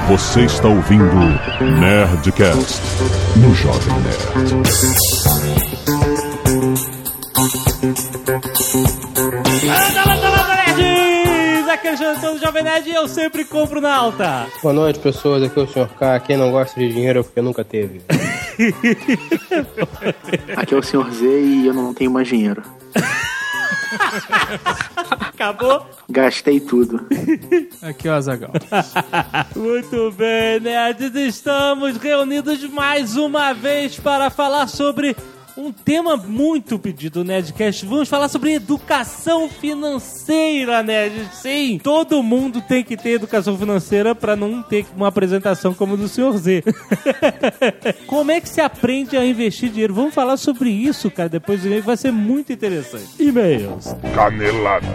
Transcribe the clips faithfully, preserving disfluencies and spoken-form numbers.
Você está ouvindo Nerdcast no Jovem Nerd. Anda, anda, anda, nerds! Aqui é o Jantão do Jovem Nerd e eu sempre compro na alta. Boa noite, pessoas. Aqui é o senhor K. Quem não gosta de dinheiro é porque nunca teve. Aqui é o senhor Z e eu não tenho mais dinheiro. Acabou? Gastei tudo. Aqui é o Azaghal. Muito bem, nerds. Estamos reunidos mais uma vez para falar sobre um tema muito pedido no Nerdcast. Vamos falar sobre educação financeira, nerds. Sim, todo mundo tem que ter educação financeira para não ter uma apresentação como a do senhor Z. Como é que se aprende a investir dinheiro? Vamos falar sobre isso, cara. Depois do e-mail vai ser muito interessante. E-mails. Canelada.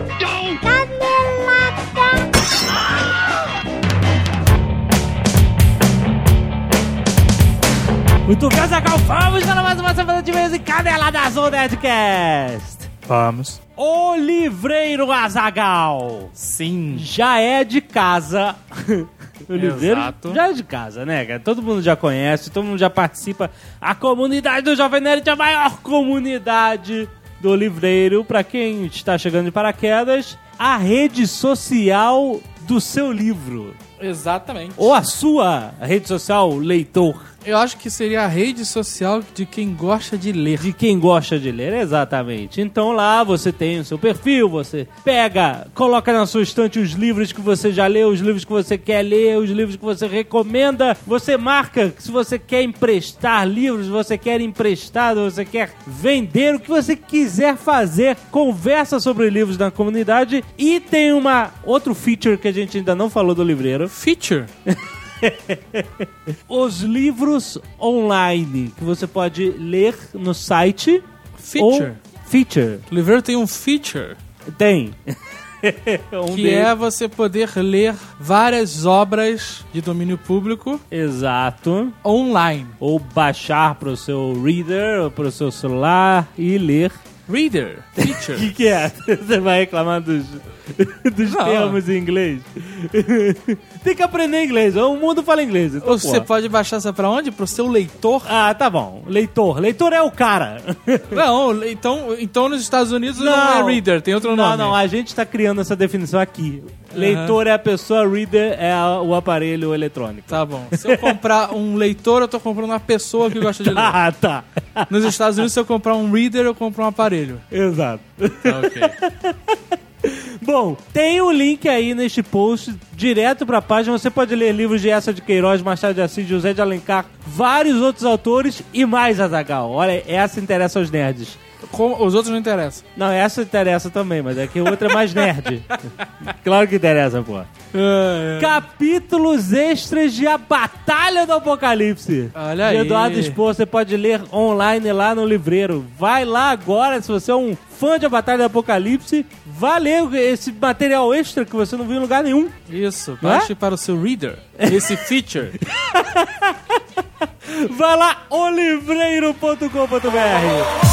Muito bem, Azaghal, vamos para mais uma semana de e-mails e Caneladas do Nerdcast. Vamos. O livreiro Azaghal. Sim. Já é de casa. O livreiro Exato. já é de casa, né, cara? Todo mundo já conhece, todo mundo já participa. A comunidade do Jovem Nerd é a maior comunidade do livreiro. Pra quem está chegando de paraquedas, a rede social do seu livro. Exatamente. Ou a sua rede social, leitor. Eu acho que seria a rede social de quem gosta de ler. De quem gosta de ler, exatamente. Então lá você tem o seu perfil, você pega, coloca na sua estante os livros que você já leu, os livros que você quer ler, os livros que você recomenda. Você marca se você quer emprestar livros, você quer emprestado, você quer vender, o que você quiser fazer. Conversa sobre livros na comunidade. E tem uma outro feature que a gente ainda não falou do livreiro. Feature? Os livros online que você pode ler no site. Feature. Ou feature. O livreiro tem um feature. Tem. um que deles. é você poder ler várias obras de domínio público. Exato. Online. Ou baixar pro seu reader ou pro seu celular e ler. Reader. O Feature. que, que é? Você vai reclamar dos, dos termos em inglês? Tem que aprender inglês. O mundo fala inglês. Então, Ou você porra. pode baixar essa pra onde? Pro seu leitor? Ah, tá bom. Leitor. Leitor é o cara. Não, então, então nos Estados Unidos não, Não. é reader, tem outro Não, nome. não. A gente tá criando essa definição aqui. Leitor é a pessoa, reader é a- o aparelho eletrônico. Tá bom. Se eu comprar um leitor, eu tô comprando uma pessoa que gosta de ler. Ah, tá. Nos Estados Unidos, se eu comprar um reader, eu compro um aparelho. Exato. Tá, ok. Bom, tem um link aí neste post direto pra página. Você pode ler livros de Eça de Queiroz, Machado de Assis, José de Alencar, vários outros autores e mais, Azaghal. Olha, essa interessa aos nerds. Como, os outros não interessam. Não, essa interessa também, mas é que o outro é mais nerd. Claro que interessa, pô. É, é. Capítulos extras de A Batalha do Apocalipse. Olha aí. De Eduardo Spor, você pode ler online lá no livreiro. Vai lá agora, se você é um fã de A Batalha do Apocalipse, vá ler esse material extra que você não viu em lugar nenhum. Isso, Não é? baixe para o seu reader esse feature. Vai lá, olivreiro ponto com ponto b r.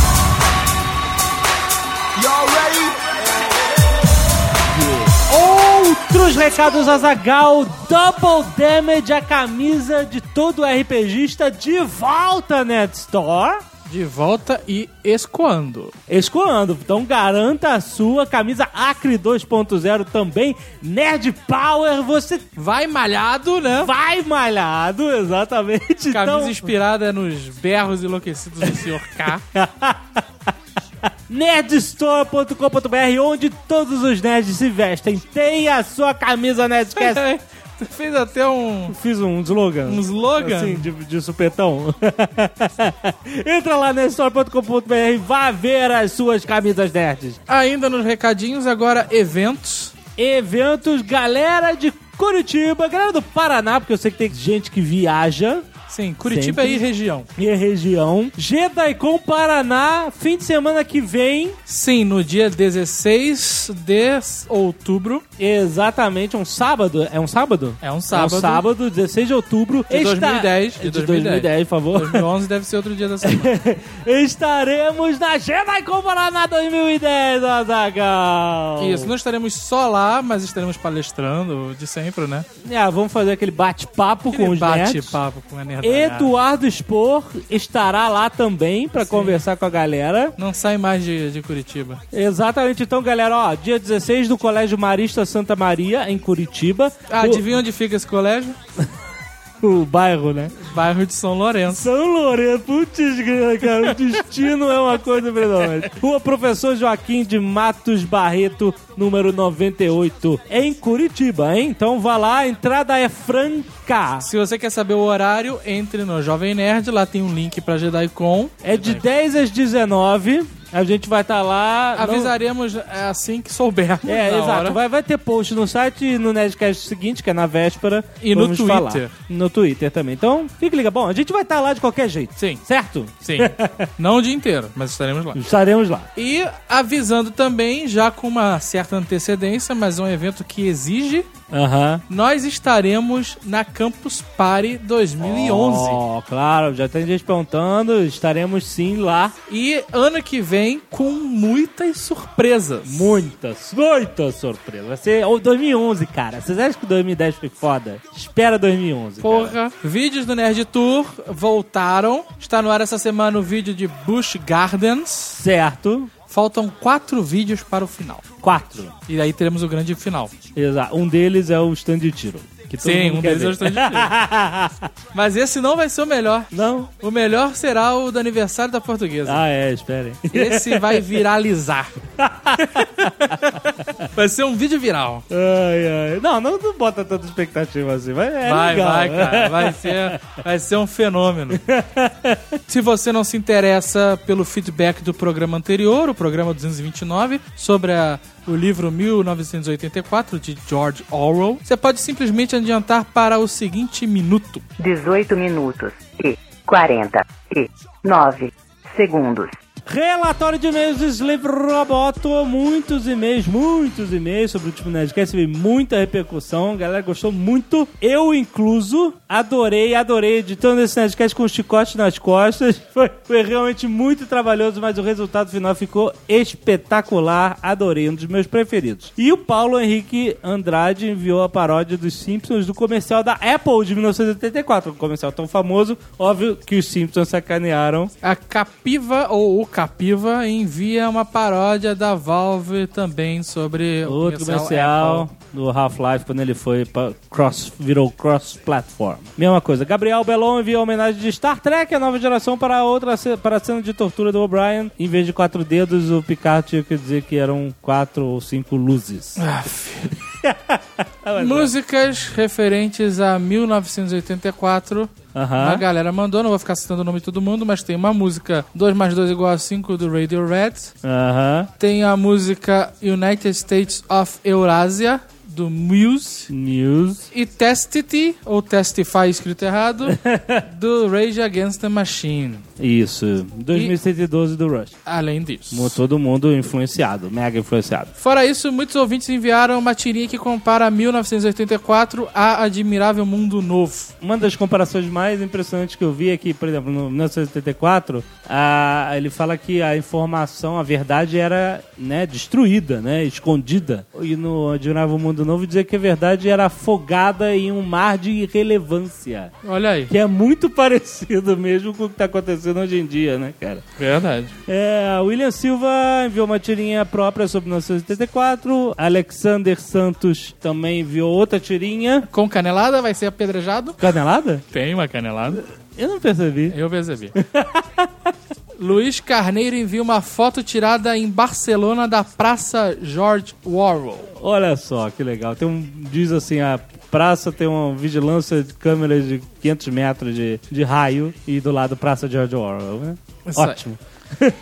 Outros recados, Azaghal. Double Damage, a camisa de todo RPGista de volta, Net Store. De volta e escoando. Escoando. Então garanta a sua camisa Acre dois ponto zero também. Nerd Power, você Vai malhado, né? vai malhado, exatamente. Camisa Então, inspirada nos berros enlouquecidos do senhor K. nerdstore ponto com ponto b r, onde todos os nerds se vestem. Tem a sua camisa Nerdcast. Você fez até um, Fiz um slogan. um slogan. Assim, de, de supetão. Entra lá nerdstore ponto com ponto b r e vá ver as suas camisas nerds. Ainda nos recadinhos, agora eventos. Eventos, galera de Curitiba, galera do Paraná, porque eu sei que tem gente que viaja. Sim, Curitiba Sempre. e região. E a região. Gedaicon Paraná, fim de semana que vem. Sim, no dia dezesseis de outubro. Exatamente, um sábado. É um sábado? É um sábado. É um sábado, dezesseis de outubro. De dois mil e dez. De, de dois mil e dez, por favor. dois mil e onze deve ser outro dia da semana. Estaremos na Gedaicon Paraná dois mil e dez, Azaghal. Isso, não estaremos só lá, mas estaremos palestrando de sempre, né? É, vamos fazer aquele bate-papo com os nerds. Bate-papo com a nerdalhada. Eduardo Spor estará lá também pra conversar com a galera. Não sai mais de, de Curitiba. Exatamente, então, galera, ó, dia dezesseis do Colégio Marista Santa Maria, em Curitiba. Ah, o, adivinha onde fica esse colégio? o bairro, né? Bairro de São Lourenço. São Lourenço, putz, grila, cara, o destino é uma coisa impressionante. Rua Professor Joaquim de Matos Barreto, número noventa e oito, em Curitiba, hein? Então vá lá, a entrada é franca. Se você quer saber o horário, entre no Jovem Nerd, lá tem um link pra Gedaicon. É de dez às dezenove. A gente vai estar tá lá... Avisaremos não... assim que soubermos. É, exato. Hora. Vai, vai ter post no site e no Nerdcast seguinte, que é na véspera. E no Twitter. Falar. No Twitter também. Então, fique ligado. Bom, a gente vai estar tá lá de qualquer jeito. Sim. Certo? Sim. Não o dia inteiro, mas estaremos lá. Estaremos lá. E avisando também, já com uma certa antecedência, mas é um evento que exige... Aham. Uhum. Nós estaremos na Campus Party dois mil e onze. Oh, claro, já tem gente perguntando, estaremos sim lá. E ano que vem com muitas surpresas. Muitas, muitas surpresas. Vai ser oh, dois mil e onze, cara. Vocês acham que dois mil e dez foi foda? Espera dois mil e onze. Porra. Cara. Vídeos do Nerd Tour voltaram. Está no ar essa semana o vídeo de Busch Gardens. Certo. Faltam quatro vídeos para o final. Quatro. E aí teremos o grande final. Exato. Um deles é o stand de tiro. Que todo Sim, mundo um quer deles é o ver. stand de tiro. Mas esse não vai ser o melhor. Não? O melhor será o do aniversário da Portuguesa. Ah, é, esperem. Esse vai viralizar. Vai ser um vídeo viral. Ai, ai. Não, não, não bota tanta expectativa assim. Vai, é vai, legal. vai, cara. Vai ser, vai ser um fenômeno. Se você não se interessa pelo feedback do programa anterior, o programa duzentos e vinte e nove, sobre a, o livro mil novecentos e oitenta e quatro, de George Orwell, você pode simplesmente adiantar para o seguinte minuto. dezoito minutos e quarenta e nove segundos. Relatório de e-mails do Slave Roboto. Muitos e-mails, muitos e-mails sobre o último Nerdcast. Teve muita repercussão. A galera gostou muito. Eu, incluso, adorei, adorei editando esse Nerdcast com o chicote nas costas. Foi, foi realmente muito trabalhoso, mas o resultado final ficou espetacular. Adorei, um dos meus preferidos. E o Paulo Henrique Andrade enviou a paródia dos Simpsons do comercial da Apple de mil novecentos e oitenta e quatro. Um comercial tão famoso, óbvio que os Simpsons sacanearam. A Capiva, ou o Capiva, envia uma paródia da Valve também sobre o outro comercial, comercial Apple. do Half-Life, quando ele foi pra cross, virou cross-platform. Mesma coisa. Gabriel Belon envia homenagem de Star Trek, a nova geração, para outra para a cena de tortura do O'Brien. Em vez de quatro dedos, o Picard tinha que dizer que eram quatro ou cinco luzes. Ah, músicas referentes a mil novecentos e oitenta e quatro. Uhum. A galera mandou, não vou ficar citando o nome de todo mundo, mas tem uma música dois mais dois igual a cinco do Radiohead. Uhum. Tem a música United States of Eurasia do Muse. News. E Testity, ou Testify escrito errado, do Rage Against the Machine. Isso. dois mil cento e doze do Rush. Além disso. Todo mundo influenciado, mega influenciado. Fora isso, muitos ouvintes enviaram uma tirinha que compara mil novecentos e oitenta e quatro a Admirável Mundo Novo. Uma das comparações mais impressionantes que eu vi é que, por exemplo, no mil novecentos e oitenta e quatro, a, ele fala que a informação, a verdade era, né, destruída, né, escondida. E no Admirável Mundo Novo dizer que a verdade era afogada em um mar de irrelevância. Olha aí. Que é muito parecido mesmo com o que está acontecendo hoje em dia, né, cara? Verdade. É, William Silva enviou uma tirinha própria sobre mil novecentos e oitenta e quatro. Alexander Santos também enviou outra tirinha. Com canelada vai ser apedrejado? Canelada? Tem uma canelada. Eu não percebi. Eu percebi. Luiz Carneiro envia uma foto tirada em Barcelona da Praça George Orwell. Olha só, que legal. Tem um, diz assim, a praça tem uma vigilância de câmeras de quinhentos metros de, de raio e do lado Praça George Orwell, né? Isso Ótimo.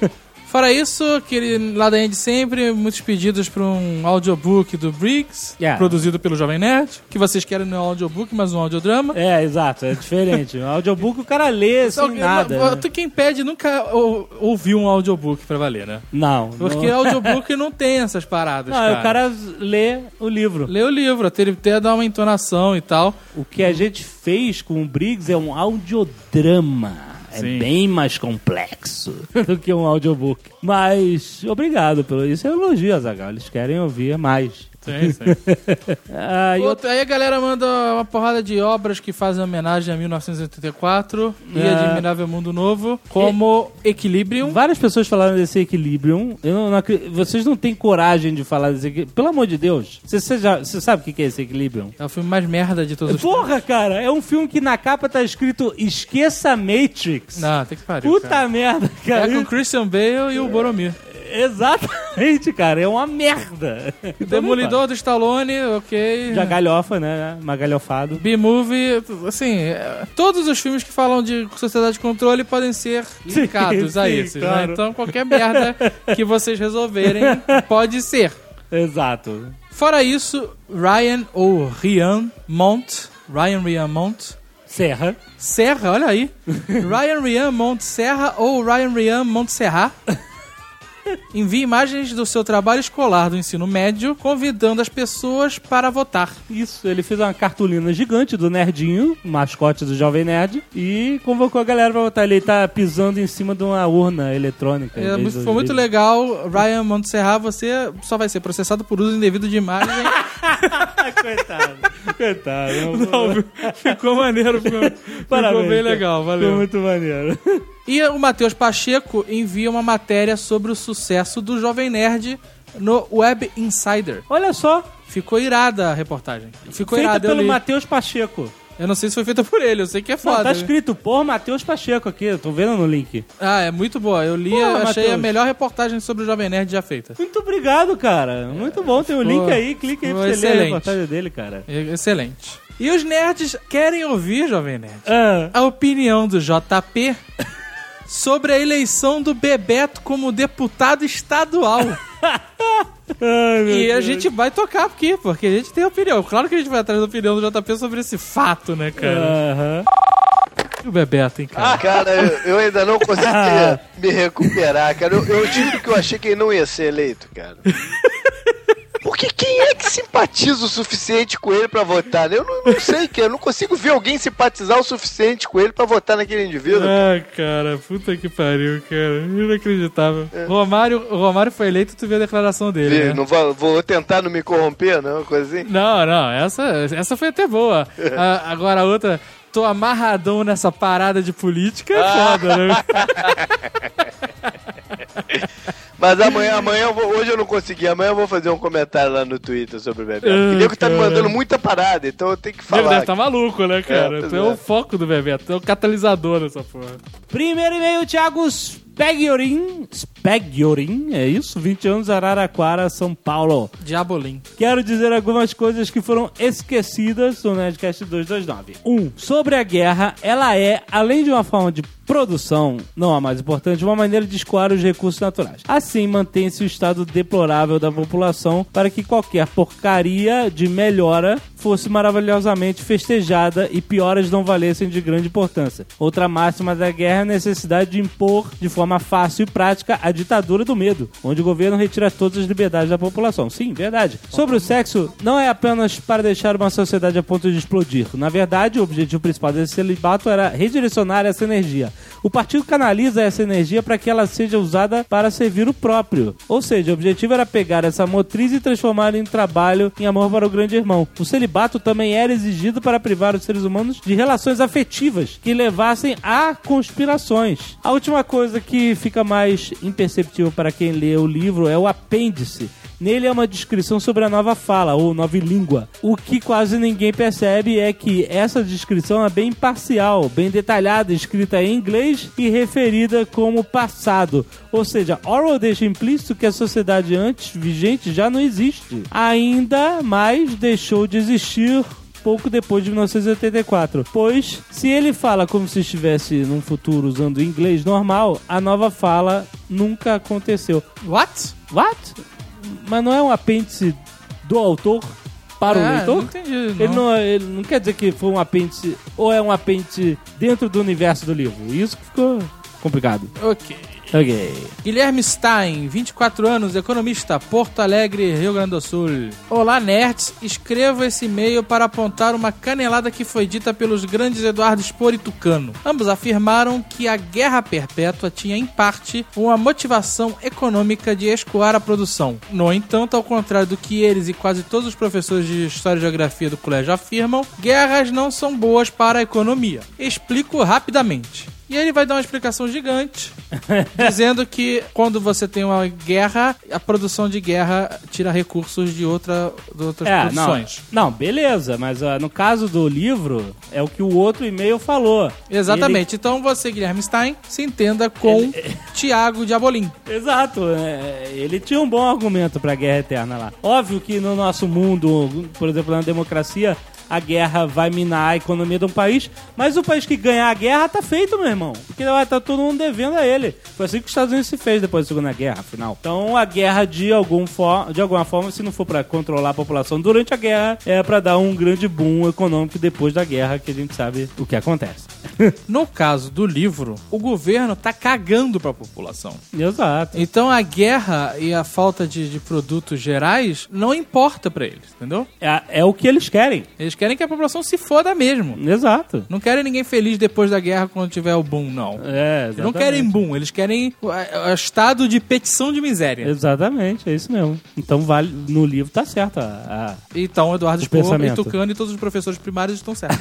Fora isso, aquele ladainha de sempre, muitos pedidos para um audiobook do Briggs, Yeah. produzido pelo Jovem Nerd, que vocês querem não é um audiobook, mas um audiodrama. É, exato, é diferente. O audiobook o cara lê sem Então, nada. eu- né? tu- Quem pede nunca ou- ouviu um audiobook pra valer, né? Não. Porque não... audiobook não tem essas paradas, Não, cara. o cara lê o livro. Lê o livro, até ele até dar uma entonação e tal. O que a gente fez com o Briggs é um audiodrama. É Sim. bem mais complexo do que um audiobook. Mas, obrigado pelo isso. É elogio, Azaghal. Eles querem ouvir mais. Sim, sim. Ah, e Outro- aí a galera manda uma porrada de obras que fazem homenagem a mil novecentos e oitenta e quatro e É. Admirável Mundo Novo, como Equilibrium. várias pessoas falaram desse Equilibrium. Eu não, não acre- vocês não têm coragem de falar desse Equilibrium. Pelo amor de Deus. Você, você, já, você sabe o que é esse Equilibrium? É o filme mais merda de todos os Porra, cara. É um filme que na capa tá escrito Esqueça Matrix. Não, tem que parir. Puta cara. merda, É cara. com o Christian Bale e o Boromir. Exatamente, cara. É uma merda. Demolidor do Stallone, ok. Já galhofa, né? Uma galhofado. B-Movie, assim, é, todos os filmes que falam de sociedade de controle podem ser linkados Sim, a sim, esses, claro. né? Então qualquer merda que vocês resolverem pode ser. Exato. Fora isso, Ryan ou Ryan Mont, Ryan Ryan Mont, Serra. Serra, olha aí. Ryan Ryan Mont Serra ou Ryan Ryan Mont Serra. Envie imagens do seu trabalho escolar do ensino médio, convidando as pessoas para votar. Isso, ele fez uma cartolina gigante do Nerdinho, mascote do Jovem Nerd, e convocou a galera pra votar. Ele tá pisando em cima de uma urna eletrônica. em É, vez muito- do foi muito livro. legal. Ryan Montserrat, você só vai ser processado por uso indevido de imagem. Coitado. Coitado. Não, ficou maneiro, ficou, Parabéns, ficou bem cara. legal, Foi valeu. muito maneiro. E o Matheus Pacheco envia uma matéria sobre o sucesso do Jovem Nerd no Web Insider. Olha só, Ficou irada a reportagem. Ficou feita irada, eu pelo li. Matheus Pacheco. Eu não sei se foi feita por ele, eu sei que é Não, foda. tá né? escrito por Matheus Pacheco aqui, eu tô vendo no link. Ah, é muito boa. Eu li, Pô, eu achei Matheus. a melhor reportagem sobre o Jovem Nerd já feita. Muito obrigado, cara. Muito bom. Tem o Pô, link aí, clica aí pra foi você ler a excelente. reportagem dele, cara. É- Excelente. E os nerds querem ouvir, Jovem Nerd, Ah, a opinião do J P sobre a eleição do Bebeto como deputado estadual. ai, meu E a Deus. gente vai tocar aqui, porque a gente tem opinião. Claro que a gente vai atrás da opinião do J P sobre esse fato, né, cara? Aham. E o Bebeto, hein, cara? Cara, eu, eu ainda não consegui me recuperar, cara. Eu, eu digo que eu achei que ele não ia ser eleito, cara. Porque quem é que simpatiza o suficiente com ele pra votar? Eu não, não sei, cara. Eu não consigo ver alguém simpatizar o suficiente com ele pra votar naquele indivíduo. Ah, cara, puta que pariu, cara. Inacreditável. Romário, o Romário foi eleito, tu viu a declaração dele, Vê, né? não vou, vou tentar não me corromper, não? Coisa assim. Não, não, essa, essa foi até boa. Ah, agora a outra, tô amarradão nessa parada de política, é foda, né? Mas amanhã, amanhã eu vou, hoje eu não consegui. Amanhã eu vou fazer um comentário lá no Twitter sobre o Bebeto. Ah, O nego tá me cara. mandando muita parada, então eu tenho que Ele falar. deve tá maluco, né, cara? É, pois tu é, é. o foco do Bebeto, tu é o catalisador dessa porra. Primeiro e-mail, Thiago Spegiorin. Spegiorin, é isso? vinte anos, Araraquara, São Paulo. Diabolim. Quero dizer algumas coisas que foram esquecidas no Nerdcast duzentos e vinte e nove. Um, sobre a guerra, ela é, além de uma forma de produção, não a mais importante, uma maneira de escoar os recursos naturais. Assim, mantém-se o estado deplorável da população para que qualquer porcaria de melhora fosse maravilhosamente festejada e pioras não valessem de grande importância. Outra máxima da guerra é a necessidade de impor de forma fácil e prática a ditadura do medo, onde o governo retira todas as liberdades da população. Sim, verdade. Sobre o sexo, não é apenas para deixar uma sociedade a ponto de explodir. Na verdade, o objetivo principal desse celibato era redirecionar essa energia. O partido canaliza essa energia para que ela seja usada para servir o próprio. Ou seja, o objetivo era pegar essa motriz e transformá-la em trabalho, em amor para o grande irmão. O celibato também era exigido para privar os seres humanos de relações afetivas que levassem a conspirações. A última coisa que fica mais imperceptível para quem lê o livro é o apêndice. Nele é uma descrição sobre a nova fala, ou nova língua. O que quase ninguém percebe é que essa descrição é bem parcial, bem detalhada, escrita em inglês e referida como passado. Ou seja, Orwell deixa implícito que a sociedade antes vigente já não existe. Ainda mais deixou de existir pouco depois de mil novecentos e oitenta e quatro, pois se ele fala como se estivesse num futuro usando inglês normal, a nova fala nunca aconteceu. What? What? Mas não é um apêndice do autor para é, o leitor? Não entendi. Não. Ele, não, ele não quer dizer que foi um apêndice ou é um apêndice dentro do universo do livro. Isso que ficou complicado. Ok. Ok. Guilherme Stein, vinte e quatro anos, economista, Porto Alegre, Rio Grande do Sul. Olá, nerds. Escrevo esse e-mail para apontar uma canelada que foi dita pelos grandes Eduardo Spor e Tucano. Ambos afirmaram que a guerra perpétua tinha, em parte, uma motivação econômica de escoar a produção. No entanto, ao contrário do que eles e quase todos os professores de História e Geografia do colégio afirmam, guerras não são boas para a economia. Explico rapidamente. E ele vai dar uma explicação gigante, dizendo que quando você tem uma guerra, a produção de guerra tira recursos de, outra, de outras é, produções. Não, não, beleza, mas uh, no caso do livro, é o que o outro e-mail falou. Exatamente. Ele... Então você, Guilherme Stein, se entenda com ele... Tiago Diabolim. Exato. É, ele tinha um bom argumento pra Guerra Eterna lá. Óbvio que no nosso mundo, por exemplo, na democracia, a guerra vai minar a economia de um país, mas o país que ganhar a guerra tá feito, meu irmão. Porque vai estar todo mundo devendo a ele. Foi assim que os Estados Unidos se fez depois da Segunda Guerra, afinal. Então a guerra, de, algum for, de alguma forma, se não for pra controlar a população durante a guerra, é pra dar um grande boom econômico depois da guerra, que a gente sabe o que acontece. No caso do livro, o governo tá cagando pra população. Exato. Então a guerra e a falta de, de produtos gerais não importa pra eles, entendeu? É, é o que eles querem. Eles querem que a população se foda mesmo. Exato. Não querem ninguém feliz depois da guerra quando tiver o boom, não. É, eles não querem boom, eles querem o, o estado de petição de miséria. Exatamente, é isso mesmo. Então vale, no livro tá certo. A, a, então Eduardo o Spor pensamento. e Tucano e todos os professores primários estão certos.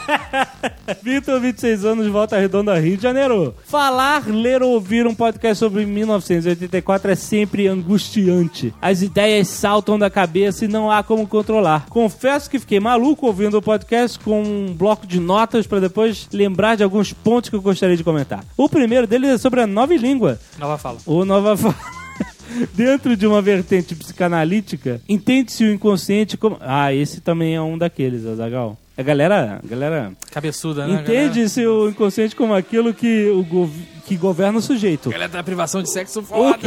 Vitor, vinte e seis anos, Volta Redonda, Rio de Janeiro. Falar, ler ou ouvir um podcast sobre mil novecentos e oitenta e quatro é sempre angustiante. As ideias saltam da cabeça e não há como controlar. Confesso que fiquei maluco ouvindo o podcast com um bloco de notas para depois lembrar de alguns pontos que eu gostaria de comentar. O primeiro deles é sobre a nova língua. Nova fala. Ou nova fala. Dentro de uma vertente psicanalítica, entende-se o inconsciente como... Ah, esse também é um daqueles, Azaghal. A galera... A galera cabeçuda, né? Entende-se o inconsciente como aquilo que, o gov... que governa o sujeito. A galera da privação de sexo foda.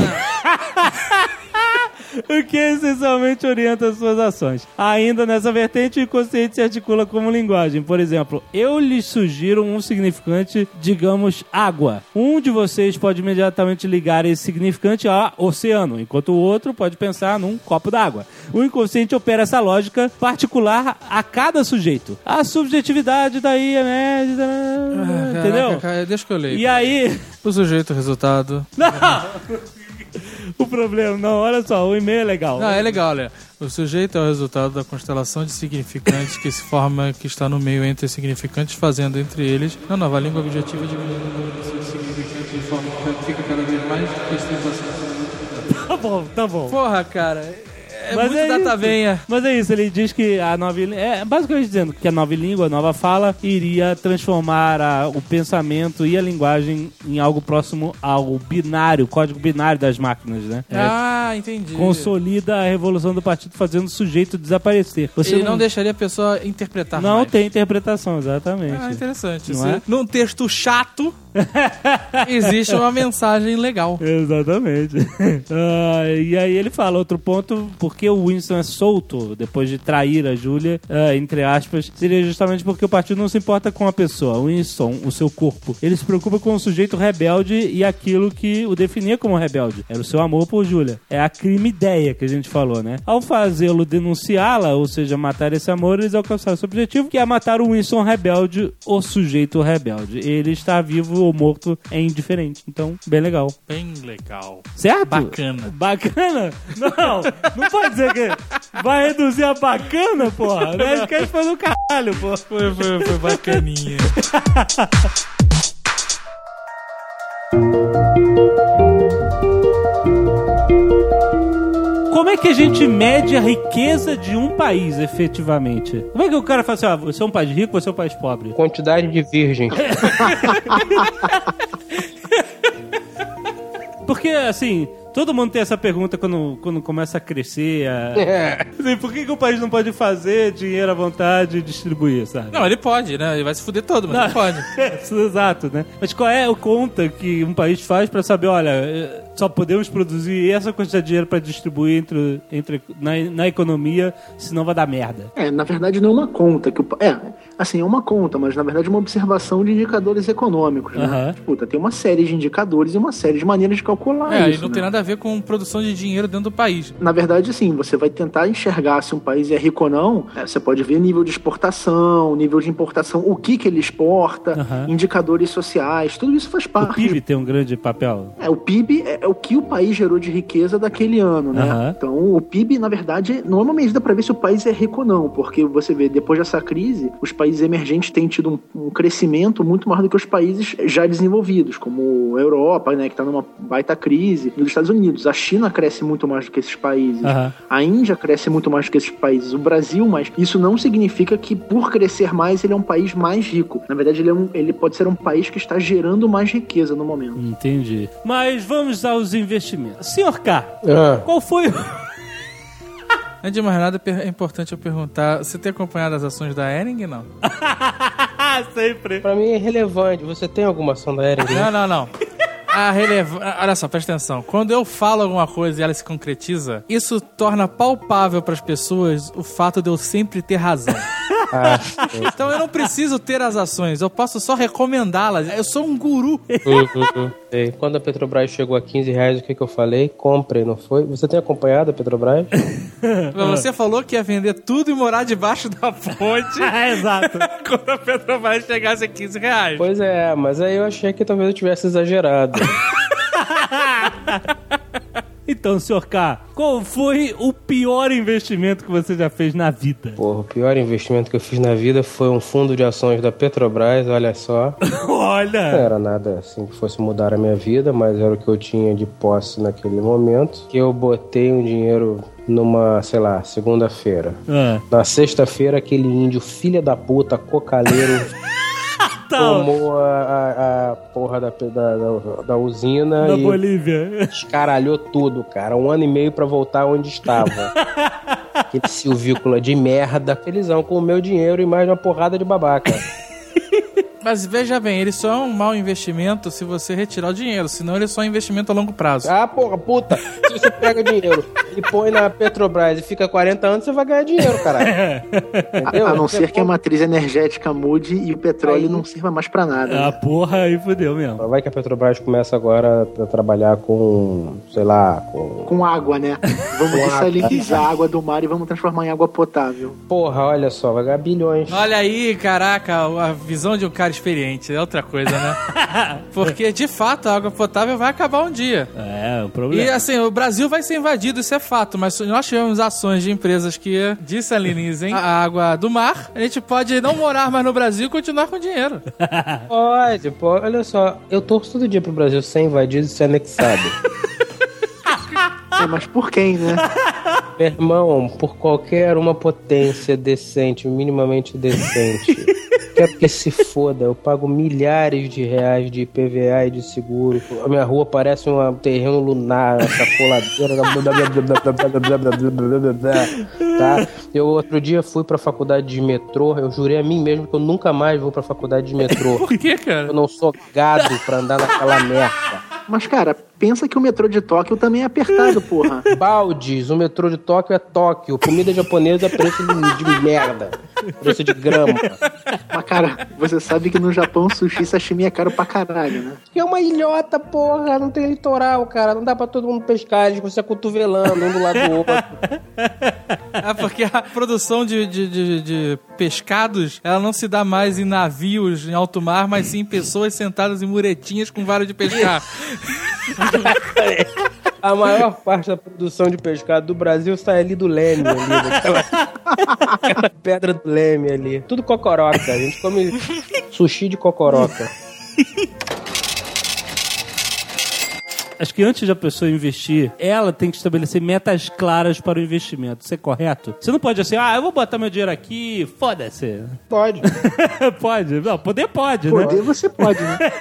O que essencialmente orienta as suas ações. Ainda nessa vertente, o inconsciente se articula como linguagem. Por exemplo, eu lhes sugiro um significante, digamos, água. Um de vocês pode imediatamente ligar esse significante a oceano, enquanto o outro pode pensar num copo d'água. O inconsciente opera essa lógica particular a cada sujeito. A subjetividade daí é média... Ah, entendeu? Caraca, cara, deixa que eu leio. E aí... O sujeito, o resultado... Não! O problema, não, olha só, o e-mail é legal. Não, é legal, olha. O sujeito é o resultado da constelação de significantes que se forma, que está no meio entre os significantes, fazendo entre eles na nova língua objetiva de significantes de forma que fica cada vez mais ostentação. Tá bom, tá bom. Porra, cara... É mas muito é data isso. venha. Mas é isso, ele diz que a nova língua... É basicamente dizendo que a nova língua, a nova fala, iria transformar a, o pensamento e a linguagem em algo próximo ao binário, código binário das máquinas, né? Ah, é, entendi. Consolida a revolução do partido fazendo o sujeito desaparecer. Você Ele não... não deixaria a pessoa interpretar Não mais. tem interpretação, exatamente. Ah, interessante. Não é? Num texto chato, existe uma mensagem legal. Exatamente. Ah, e aí ele fala outro ponto, porque o Winston é solto depois de trair a Júlia, ah, entre aspas, seria justamente porque o partido não se importa com a pessoa, o Winston, o seu corpo. Ele se preocupa com o sujeito rebelde e aquilo que o definia como rebelde. Era o seu amor por Júlia. É a crime-ideia que a gente falou, né? Ao fazê-lo denunciá-la, ou seja, matar esse amor, eles alcançaram seu objetivo, que é matar o Winston rebelde, o sujeito rebelde. Ele está vivo ou morto é indiferente. Então, bem legal. Bem legal. Certo? Bacana. Bacana? Não, não pode dizer que vai reduzir a bacana, porra. Não quer fazer o caralho, porra. Foi, foi, foi bacaninha. Como é que a gente mede a riqueza de um país, efetivamente? Como é que o cara fala assim, ah, você é um país rico, você é um país pobre? Quantidade de virgens. Porque, assim, Todo mundo tem essa pergunta quando, quando começa a crescer. A... É. Assim, por que, que o país não pode fazer dinheiro à vontade e distribuir, sabe? Não, ele pode, né? Ele vai se fuder todo, mas Não. ele pode. Exato, né? Mas qual é a conta que um país faz pra saber, olha, só podemos produzir essa quantidade de dinheiro pra distribuir entre, entre, na, na economia, senão vai dar merda. É, na verdade não é uma conta. Que o, é, assim, é uma conta, mas na verdade é uma observação de indicadores econômicos, né? Aham. Puta, tem uma série de indicadores e uma série de maneiras de calcular É, isso, e não né? tem nada a ver com produção de dinheiro dentro do país. Na verdade, assim, você vai tentar enxergar se um país é rico ou não, é, você pode ver nível de exportação, nível de importação, o que que ele exporta, Aham. indicadores sociais, tudo isso faz O parte. P I B tem um grande papel. É, o P I B é, é o que o país gerou de riqueza daquele ano, né? Aham. Então, o P I B, na verdade, não é uma medida para ver se o país é rico ou não, porque você vê, depois dessa crise, os países emergentes têm tido um, um crescimento muito maior do que os países já desenvolvidos, como a Europa, né, que está numa baita crise, e os Estados Unidos. A China cresce muito mais do que esses países. Aham. A Índia cresce muito mais do que esses países. O Brasil, mas isso não significa que, por crescer mais, ele é um país mais rico. Na verdade, ele, é um, ele pode ser um país que está gerando mais riqueza no momento. Entendi. Mas vamos aos investimentos. Senhor K, Ah, qual foi o... Antes de mais nada, é importante eu perguntar, você tem acompanhado as ações da Hering, não? Sempre. pra mim é irrelevante. Você tem alguma ação da Ering? Não, não, não. A releva... Olha só, presta atenção. Quando eu falo alguma coisa e ela se concretiza, isso torna palpável pras pessoas o fato de eu sempre ter razão. Ah, Então eu não preciso ter as ações, eu posso só recomendá-las. Eu sou um guru. hum, hum, hum. Sei. Quando a Petrobras chegou a quinze reais, o que, que eu falei? Compre, não foi? Você tem acompanhado a Petrobras? Você falou que ia vender tudo e morar debaixo da ponte É, exato. quando a Petrobras chegasse a quinze reais. Pois é, mas aí eu achei que talvez eu tivesse exagerado. Então, senhor K, qual foi o pior investimento que você já fez na vida? Porra, o pior investimento que eu fiz na vida foi um fundo de ações da Petrobras, olha só. Não Olha! era nada assim que fosse mudar a minha vida, mas era o que eu tinha de posse naquele momento. Que eu botei um dinheiro numa, sei lá, segunda-feira. Ah, Na sexta-feira, aquele índio filha da puta, cocaleiro, tal, tomou a, a, a porra da, da, da, da usina da e Bolívia. escaralhou tudo, cara. Um ano e meio pra voltar onde estava. Aquele silvícola de merda, felizão com o meu dinheiro e mais uma porrada de babaca. Mas veja bem, ele só é um mau investimento se você retirar o dinheiro, senão ele é só um investimento a longo prazo. Ah, porra, puta. Se você pega dinheiro e põe na Petrobras e fica quarenta anos, você vai ganhar dinheiro, caralho. Entendeu? A, a não Você ser que a compra- matriz energética mude e o petróleo Aí- não sirva mais pra nada. Ah, né? porra, aí fodeu mesmo. Vai que a Petrobras começa agora a trabalhar com, sei lá, com... Com água, né? Vamos Com dessalinizar a água do mar e vamos transformar em água potável. Porra, olha só, vai ganhar bilhões. Olha aí, caraca, a visão de um cara experiente, é outra coisa, né? Porque, de fato, a água potável vai acabar um dia. É, o E, problema. assim, o Brasil vai ser invadido, isso é fato, mas se nós tivemos ações de empresas que dessalinizem a água do mar, a gente pode não morar mais no Brasil e continuar com dinheiro. Pode, pode. Olha só, eu torço todo dia pro Brasil ser invadido e ser anexado. É, mas por quem, né? Meu irmão, por qualquer uma potência decente, minimamente decente. Quero que se foda, eu pago milhares de reais de I P V A e de seguro. A minha rua parece um terreno lunar, essa coladeira. Tá? Eu outro dia fui pra faculdade de metrô, eu jurei a mim mesmo que eu nunca mais vou pra faculdade de metrô. Por que, cara? Eu não sou gado pra andar naquela merda. Mas, cara, pensa que o metrô de Tóquio também é apertado, porra. Baldes, o metrô de Tóquio é Tóquio. Comida japonesa é preço de, de merda. Preço de grama. Mas, cara, você sabe que no Japão sushi e sashimi é caro pra caralho, né? Que é uma ilhota, porra. Não tem litoral, cara. Não dá pra todo mundo pescar. Eles você acotovelando um do lado do outro. É porque a produção de, de, de, de pescados, ela não se dá mais em navios em alto mar, mas sim em pessoas sentadas em muretinhas com vara de pescar. A maior parte da produção de pescado do Brasil sai ali do Leme, ali, daquela, aquela pedra do Leme ali. Tudo cocoroca. A gente come sushi de cocoroca. Acho que antes da pessoa investir, ela tem que estabelecer metas claras para o investimento. Isso é correto? Você não pode assim, ah, eu vou botar meu dinheiro aqui, foda-se. Pode. Pode. Não, poder pode, Poder né? você pode, né?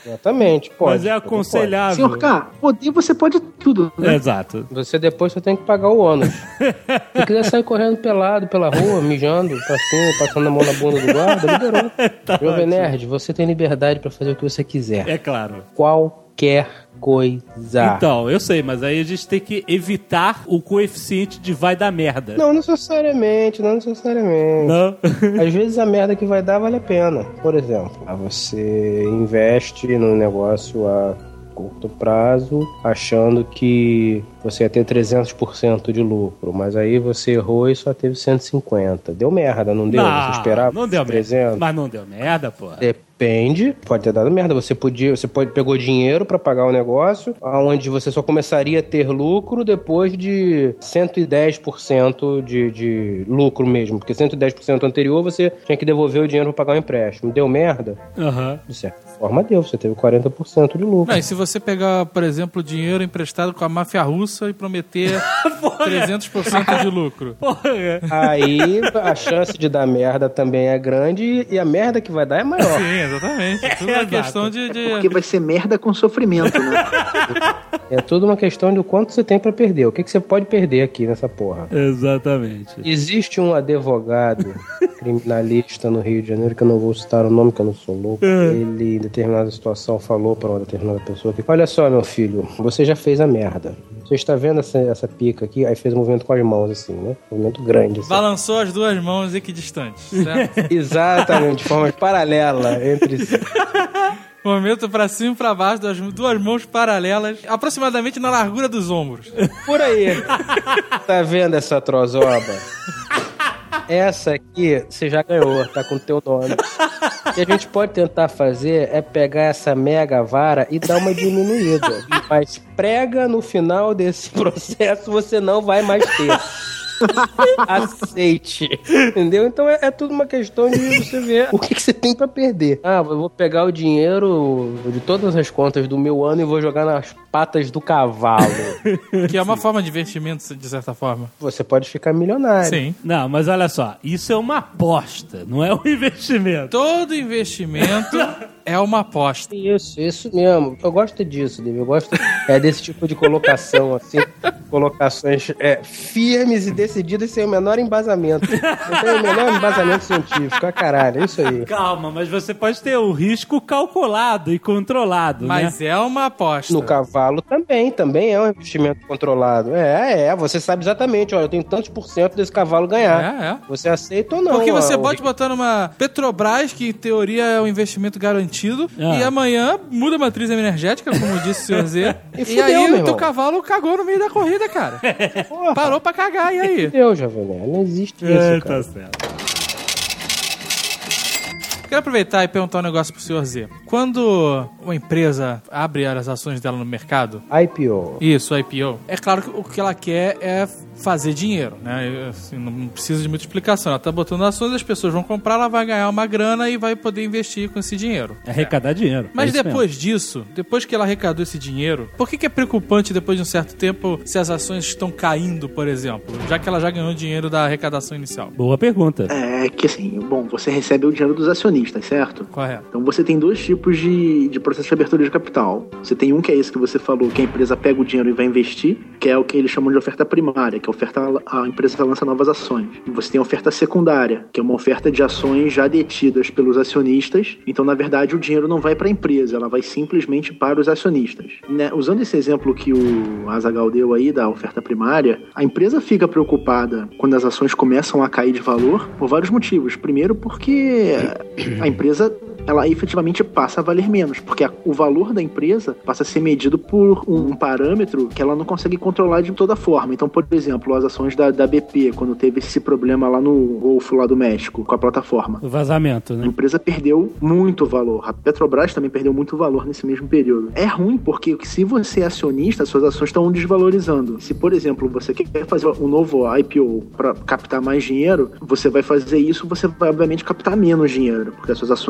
Exatamente, pode. Mas é aconselhável. Senhor K, poder você pode tudo, né? Exato. Você depois só tem que pagar o ônus. Se quiser sair correndo pelado pela rua, mijando pra cima, passando a mão na bunda do guarda, liberou. Tá Jovem ótimo. Nerd, você tem liberdade pra fazer o que você quiser. É claro. Qualquer coisa. Então, eu sei, mas aí a gente tem que evitar o coeficiente de vai dar merda. Não necessariamente, não necessariamente. Não? Às vezes a merda que vai dar vale a pena. Por exemplo, você investe num negócio a curto prazo, achando que você ia ter trezentos por cento de lucro, mas aí você errou e só teve cento e cinquenta. Deu merda, não deu? Não, você esperava não deu trezentos? merda. Mas não deu merda, porra. Depende, pode ter dado merda. Você podia, você pode, pegou dinheiro pra pagar o negócio, onde você só começaria a ter lucro depois de cento e dez por cento de, de lucro mesmo, porque cento e dez por cento anterior você tinha que devolver o dinheiro pra pagar o empréstimo. Deu merda? Aham. De certa forma deu, você teve quarenta por cento de lucro. Não, e se você pegar, por exemplo, dinheiro emprestado com a máfia russa e prometer trezentos por cento de lucro? Porra. Aí a chance de dar merda também é grande e a merda que vai dar é maior. Sim, exatamente. É tudo uma Exato. questão de... de... Porque vai ser merda com sofrimento, né? É tudo uma questão de o quanto você tem pra perder. O que, que você pode perder aqui nessa porra? Exatamente. Existe um advogado criminalista no Rio de Janeiro, que eu não vou citar o nome, que eu não sou louco. Ele, em determinada situação, falou para uma determinada pessoa que, olha só, meu filho, você já fez a merda. Você está vendo essa, essa pica aqui? Aí fez um movimento com as mãos, assim, né? Um movimento grande. Assim. Balançou as duas mãos equidistantes, certo? Exatamente, de forma paralela entre si. Movimento pra cima e pra baixo, duas, duas mãos paralelas, aproximadamente na largura dos ombros. Por aí. Tá vendo essa trozoba? Essa aqui você já ganhou, tá com o teu nome. O que a gente pode tentar fazer é pegar essa mega vara e dar uma diminuída. Mas prega no final desse processo você não vai mais ter. Aceite. Entendeu? Então é, é tudo uma questão de você ver o que, que você tem pra perder. Ah, eu vou pegar o dinheiro de todas as contas do meu ano e vou jogar nas patas do cavalo. Que é uma forma de investimento, de certa forma. Você pode ficar milionário. Sim. Não, mas olha só, isso é uma aposta, não é um investimento. Todo investimento é uma aposta. Isso, isso mesmo. Eu gosto disso, David. Eu gosto é, desse tipo de colocação, assim. Colocações é, firmes e decididas sem o menor embasamento. Não tem o menor embasamento científico. Ah, caralho, é isso aí. Calma, mas você pode ter o risco calculado e controlado, Mas né? é uma aposta. No cavalo também, também é um investimento controlado. É, é, você sabe exatamente, olha, eu tenho tantos por cento desse cavalo ganhar. É, é. Você aceita ou não? Porque você ó, pode botar numa Petrobras, que em teoria é um investimento garantido, Ah. e amanhã muda a matriz energética, como disse o senhor Z, E e, fudeu, aí meu o teu irmão. cavalo cagou no meio da corrida, cara. Porra, Parou pra cagar, e aí? Deus, Jovem Nerd, não existe isso, É, cara. tá certo. Quero aproveitar e perguntar um negócio pro senhor Z. Quando uma empresa abre as ações dela no mercado, I P O. isso, I P O, é claro que o que ela quer é fazer dinheiro, né? Assim, não precisa de muita explicação. Ela tá botando ações, as pessoas vão comprar, ela vai ganhar uma grana e vai poder investir com esse dinheiro. Arrecadar dinheiro. Mas é isso depois disso, depois que ela arrecadou esse dinheiro, por que, que é preocupante depois de um certo tempo se as ações estão caindo, por exemplo? Já que ela já ganhou dinheiro da arrecadação inicial. mesmo. Boa pergunta. É que assim, bom, você recebe o dinheiro dos acionistas, certo? Correto. Então você tem dois tipos de, de processo de abertura de capital. Você tem um que é esse que você falou, que a empresa pega o dinheiro e vai investir, que é o que eles chamam de oferta primária, que é a oferta, a empresa lança novas ações. E você tem a oferta secundária, que é uma oferta de ações já detidas pelos acionistas. Então, na verdade, o dinheiro não vai para a empresa, ela vai simplesmente para os acionistas. Né? Usando esse exemplo que o Azaghal deu aí da oferta primária, a empresa fica preocupada quando as ações começam a cair de valor por vários motivos. Primeiro, porque a empresa ela efetivamente passa a valer menos, porque a, o valor da empresa passa a ser medido por um, um parâmetro que ela não consegue controlar de toda forma. Então, por exemplo, as ações da, da B P, quando teve esse problema lá no Golfo lá do México, com a plataforma. O vazamento, A né? empresa perdeu muito valor. A Petrobras também perdeu muito valor nesse mesmo período. É ruim porque se você é acionista, suas ações estão desvalorizando. Se, por exemplo, você quer fazer um novo I P O para captar mais dinheiro, você vai fazer isso, você vai obviamente captar menos dinheiro, porque as suas ações valem menos.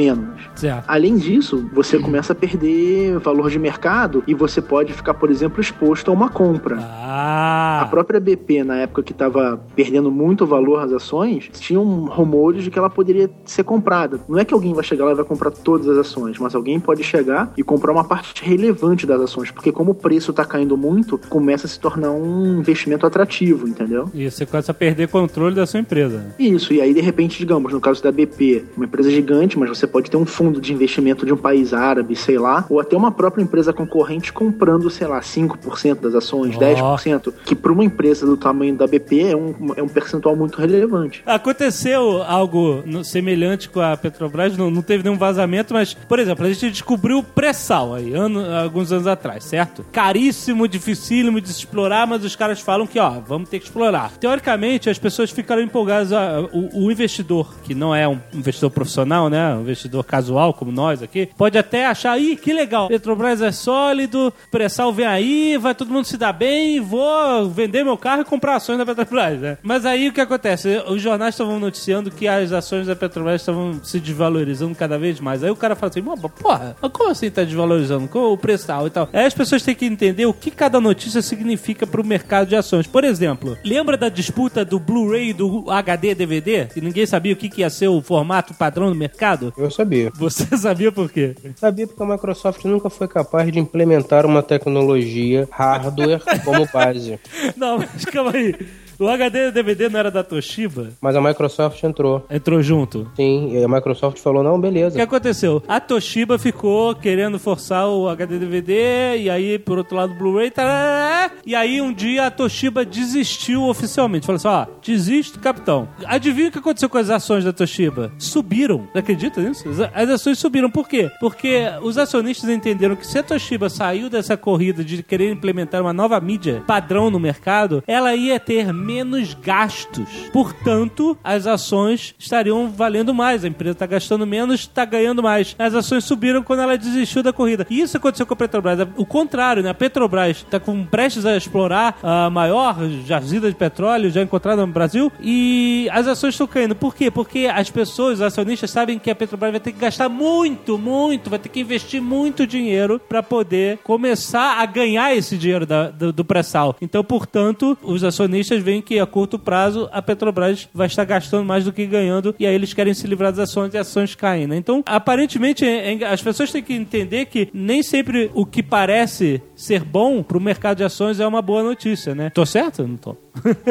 menos. Certo. Além disso, você começa a perder valor de mercado e você pode ficar, por exemplo, exposto a uma compra. Ah. A própria B P, na época que estava perdendo muito valor as ações, tinham rumores de que ela poderia ser comprada. Não é que alguém vai chegar lá e vai comprar todas as ações, mas alguém pode chegar e comprar uma parte relevante das ações, porque como o preço está caindo muito, começa a se tornar um investimento atrativo, entendeu? E você começa a perder controle da sua empresa. Isso, e aí de repente, digamos, no caso da B P, uma empresa gigante, mas você pode ter um fundo de investimento de um país árabe, sei lá, ou até uma própria empresa concorrente comprando, sei lá, cinco por cento das ações, Oh. dez por cento, que para uma empresa do tamanho da B P é um, é um percentual muito relevante. Aconteceu algo no- semelhante com a Petrobras, não, não teve nenhum vazamento, mas, por exemplo, a gente descobriu o pré-sal aí, ano, alguns anos atrás, certo? Caríssimo, dificílimo de se explorar, mas os caras falam que, ó, vamos ter que explorar. Teoricamente, as pessoas ficaram empolgadas, ah, o, o investidor, que não é um investidor profissional, né, um investidor casual, como nós aqui, pode até achar, ih, que legal, Petrobras é sólido, pré-sal vem aí, vai todo mundo se dar bem, vou vender meu carro e comprar ações da Petrobras, né? Mas aí o que acontece? Os jornais estavam noticiando que as ações da Petrobras estavam se desvalorizando cada vez mais. Aí o cara fala assim, porra, mas como assim tá desvalorizando? Com o pré-sal e tal? Aí as pessoas têm que entender o que cada notícia significa pro mercado de ações. Por exemplo, lembra da disputa do Blu-ray e do H D D V D? Que ninguém sabia o que, que ia ser o formato padrão no mercado? Eu sabia. Você sabia por quê? Sabia porque a Microsoft nunca foi capaz de implementar uma tecnologia hardware como base. Não, mas calma aí. O H D D V D não era da Toshiba? Mas a Microsoft entrou. Entrou junto. Sim, e a Microsoft falou, não, O que beleza. aconteceu? A Toshiba ficou querendo forçar o H D D V D, e aí, por outro lado, o Blu-ray, tarará, e aí um dia a Toshiba desistiu oficialmente. Falou assim, ó, desiste, capitão. Adivinha o que aconteceu com as ações da Toshiba? Subiram. Você acredita nisso? As- As ações subiram. Por quê? Porque os acionistas entenderam que se a Toshiba saiu dessa corrida de querer implementar uma nova mídia padrão no mercado, ela ia ter menos gastos. Portanto, as ações estariam valendo mais. A empresa está gastando menos, está ganhando mais. As ações subiram quando ela desistiu da corrida. E isso aconteceu com a Petrobras. O contrário, né? A Petrobras está com prestes a explorar a maior jazida de petróleo já encontrada no Brasil e as ações estão caindo. Por quê? Porque as pessoas, os acionistas, sabem que a Petrobras vai ter que gastar muito, muito, vai ter que investir muito dinheiro para poder começar a ganhar esse dinheiro da- do, do pré-sal. Então, portanto, os acionistas veem que a curto prazo a Petrobras vai estar gastando mais do que ganhando e aí eles querem se livrar das ações e as ações caem, né? Então, aparentemente, é- é- as pessoas têm que entender que nem sempre o que parece ser bom pro mercado de ações é uma boa notícia, né? Tô certo ou não tô?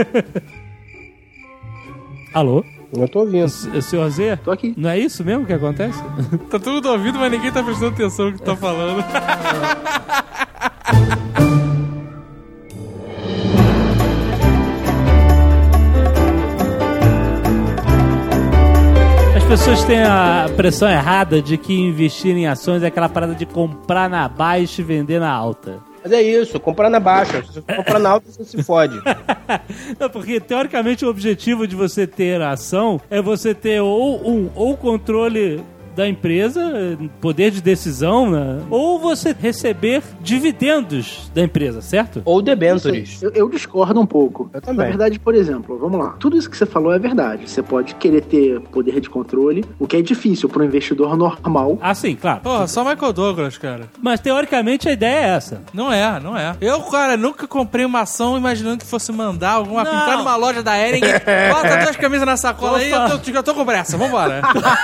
Alô? Eu tô ouvindo. S- Senhor Z? Tô aqui. Não é isso mesmo que acontece? Tá todo mundo ouvindo, mas ninguém tá prestando atenção no que tu tá falando. As pessoas têm a pressão errada de que investir em ações é aquela parada de comprar na baixa e vender na alta. Mas é isso, comprar na baixa. Se você comprar na alta, você se fode. Não, porque teoricamente o objetivo de você ter a ação é você ter ou um ou controle da empresa, poder de decisão, né? Ou você receber dividendos da empresa, certo? Ou debentures. Eu, eu discordo um pouco. Eu também. Na verdade, por exemplo, vamos lá. Tudo isso que você falou é verdade. Você pode querer ter poder de controle, o que é difícil para um investidor normal. Ah, sim, claro. Porra, só Michael Douglas, cara. Mas teoricamente a ideia é essa. Não é, não é. Eu, cara, nunca comprei uma ação imaginando que fosse mandar alguma... Não. Entrar numa loja da Ering, bota duas camisas na sacola aí, eu tô, eu tô com pressa, vambora.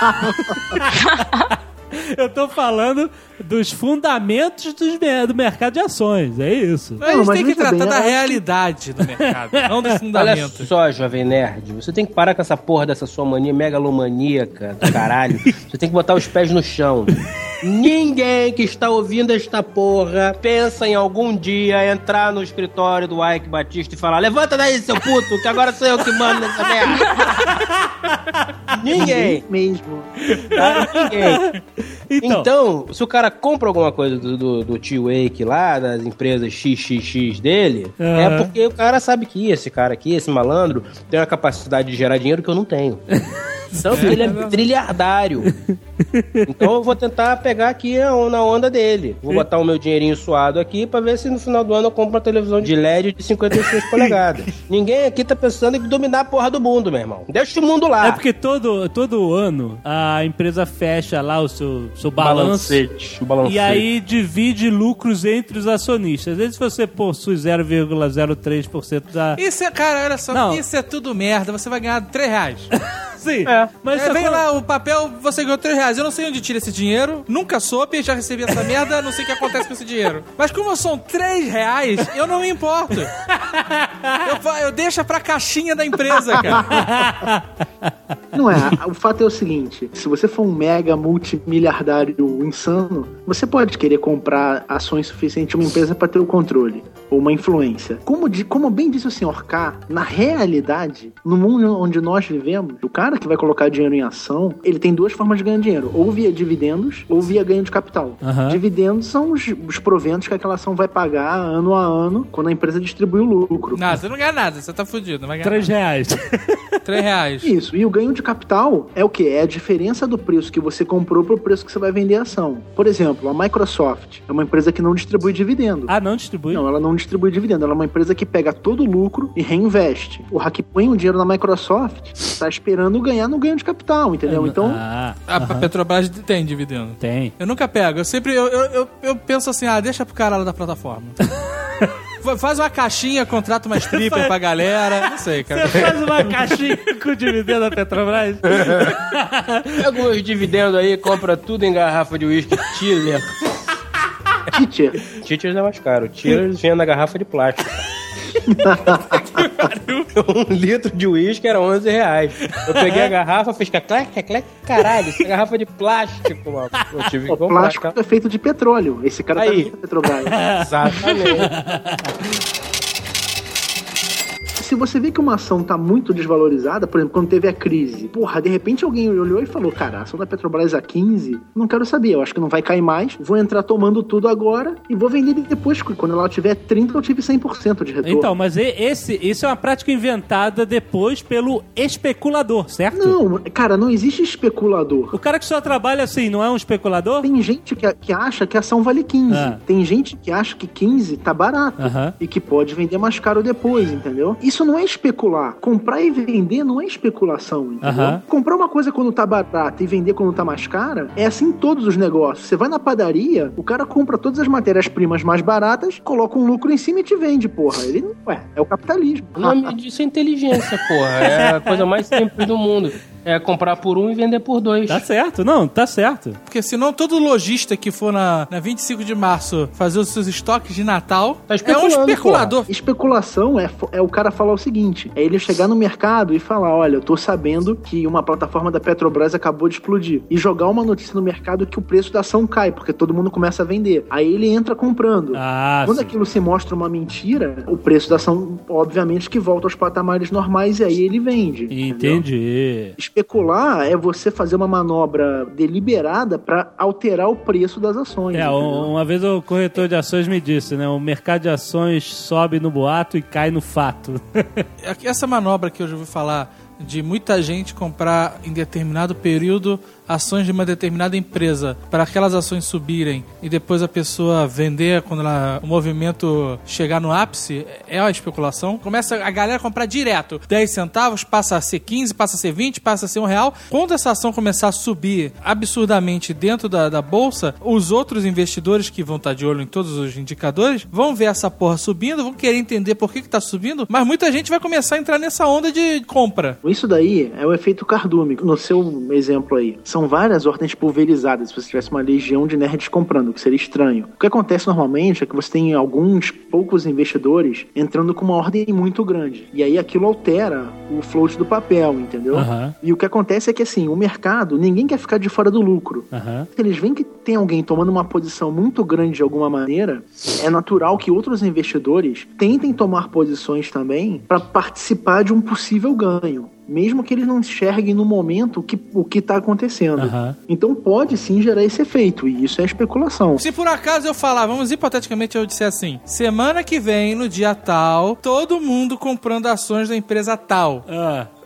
Eu tô falando dos fundamentos dos me- do mercado de ações, é isso. Mas a Não, gente mas tem que veja tratar bem, da eu acho que- realidade do mercado, não dos Olha fundamentos. só, jovem nerd, você tem que parar com essa porra dessa sua mania megalomaníaca do caralho. Você tem que botar os pés no chão. Ninguém que está ouvindo esta porra pensa em algum dia entrar no escritório do Ike Batista e falar: levanta daí, seu puto, que agora sou eu que mando nessa merda. Ninguém. Mesmo. Tá? Ninguém. Então, Então, se o cara compra alguma coisa do, do, do tio Wake lá, das empresas X X X dele, Uhum. é porque o cara sabe que esse cara aqui, esse malandro, tem uma capacidade de gerar dinheiro que eu não tenho. Tanto que ele é trilhardário. Então eu vou tentar pegar aqui na onda dele. Vou botar o meu dinheirinho suado aqui pra ver se no final do ano eu compro uma televisão de L E D de cinquenta e seis polegadas. Ninguém aqui tá pensando em dominar a porra do mundo, meu irmão. Deixa o mundo lá. É porque todo, todo ano a empresa fecha lá o seu, seu balanço. Balancete. Balancete. E aí divide lucros entre os acionistas. Às vezes você possui zero vírgula zero três por cento da... Isso é, cara, olha só, Não. isso é tudo merda. Você vai ganhar três reais. Sim, É. mas É, só vem quando- lá o papel, você ganhou três reais. Eu não sei onde tira esse dinheiro, nunca soube, já recebi essa merda, não sei o que acontece com esse dinheiro. Mas como são três reais, eu não me importo. Eu, fa- eu deixo pra caixinha da empresa, cara. Não é, o fato é o seguinte, se você for um mega multimilhardário insano, você pode querer comprar ações suficientes de uma empresa para ter o controle, ou uma influência. Como, de, como bem disse o senhor K, na realidade, no mundo onde nós vivemos, o cara que vai colocar dinheiro em ação, ele tem duas formas de ganhar dinheiro, ou via dividendos, ou via ganho de capital. Aham. Dividendos são os, os proventos que aquela ação vai pagar ano a ano, quando a empresa distribui o lucro. Não, você não ganha nada, você tá fudido, não vai ganhar Três reais. nada. Três reais. Isso, e o ganho de capital é o quê? É a diferença do preço que você comprou pro preço que você vai vender a ação. Por exemplo, a Microsoft é uma empresa que não distribui dividendo. Ah, não distribui? Não, ela não distribui dividendo, ela é uma empresa que pega todo o lucro e reinveste. O hack põe o dinheiro na Microsoft, tá esperando ganhar no ganho de capital, entendeu? Então, Ah, A, a Petrobras tem dividendo. tem. Eu nunca pego, eu sempre, eu, eu, eu, eu penso assim, ah, deixa pro cara lá da plataforma. Faz uma caixinha, contrata uma stripper pra galera, não sei, cara. Você faz uma caixinha com dividendo da Petrobras? Pega os dividendos aí, compra tudo em garrafa de uísque Tiller. teacher, Tiller é mais caro. Tiller vem na garrafa de plástico. Um litro de uísque era onze reais. Eu peguei a garrafa, fiz caclec, caclec, caralho, essa garrafa de plástico, mano. Eu tive que o comprar. plástico é feito de petróleo. Esse cara Aí. tá dentro da Petrobras. Exatamente. Se você vê que uma ação tá muito desvalorizada, por exemplo, quando teve a crise, porra, de repente alguém olhou e falou, cara, a ação da Petrobras a quinze, não quero saber, eu acho que não vai cair mais, vou entrar tomando tudo agora e vou vender depois, quando ela tiver trinta, eu tive cem por cento de retorno. Então, mas e- esse, isso é uma prática inventada depois pelo especulador, certo? Não, cara, não existe especulador. O cara que só trabalha assim, não é um especulador? Tem gente que, que acha que a ação vale quinze. Ah. Tem gente que acha que quinze tá barato. Aham. E que pode vender mais caro depois, entendeu? Isso não é especular. Comprar e vender não é especulação, entendeu? Aham. Comprar uma coisa quando tá barata e vender quando tá mais cara, é assim em todos os negócios. Você vai na padaria, o cara compra todas as matérias-primas mais baratas, coloca um lucro em cima e te vende, porra. Ele, ué, é o capitalismo. O nome disso é inteligência, porra. É a coisa mais simples do mundo. É comprar por um e vender por dois. Tá certo, não, tá certo. Porque senão todo lojista que for na, na vinte e cinco de março fazer os seus estoques de Natal Tá é um especulando, especulador. Especulação é, é o cara falar o seguinte, é ele chegar no mercado e falar, olha, eu tô sabendo que uma plataforma da Petrobras acabou de explodir, e jogar uma notícia no mercado que o preço da ação cai, porque todo mundo começa a vender. Aí ele entra comprando. Ah, Quando sim. aquilo se mostra uma mentira, o preço da ação, obviamente, que volta aos patamares normais e aí ele vende. entendeu? Entendi. Especular é você fazer uma manobra deliberada para alterar o preço das ações. É, entendeu? um- uma vez o corretor de ações me disse, né? O mercado de ações sobe no boato e cai no fato. Essa manobra que eu já ouvi falar de muita gente comprar em determinado período ações de uma determinada empresa para aquelas ações subirem e depois a pessoa vender quando ela, o movimento chegar no ápice, é uma especulação. Começa a galera a comprar direto. dez centavos, passa a ser quinze, passa a ser vinte, passa a ser um real. Quando essa ação começar a subir absurdamente dentro da, da bolsa, os outros investidores que vão estar de olho em todos os indicadores vão ver essa porra subindo, vão querer entender por que que tá subindo, mas muita gente vai começar a entrar nessa onda de compra. Isso daí é o efeito Cardume. No seu exemplo aí, são várias ordens pulverizadas. Se você tivesse uma legião de nerds comprando, que seria estranho. O que acontece normalmente é que você tem alguns poucos investidores entrando com uma ordem muito grande. E aí aquilo altera o float do papel, entendeu? Aham. E o que acontece é que assim, o mercado, ninguém quer ficar de fora do lucro. Aham. Eles veem que tem alguém tomando uma posição muito grande de alguma maneira, é natural que outros investidores tentem tomar posições também para participar de um possível ganho. Mesmo que eles não enxerguem no momento que, o que está acontecendo. Aham. Então pode sim gerar esse efeito, e isso é especulação. Se por acaso eu falar, vamos hipoteticamente eu disser assim, semana que vem, no dia tal, todo mundo comprando ações da empresa tal. Ah,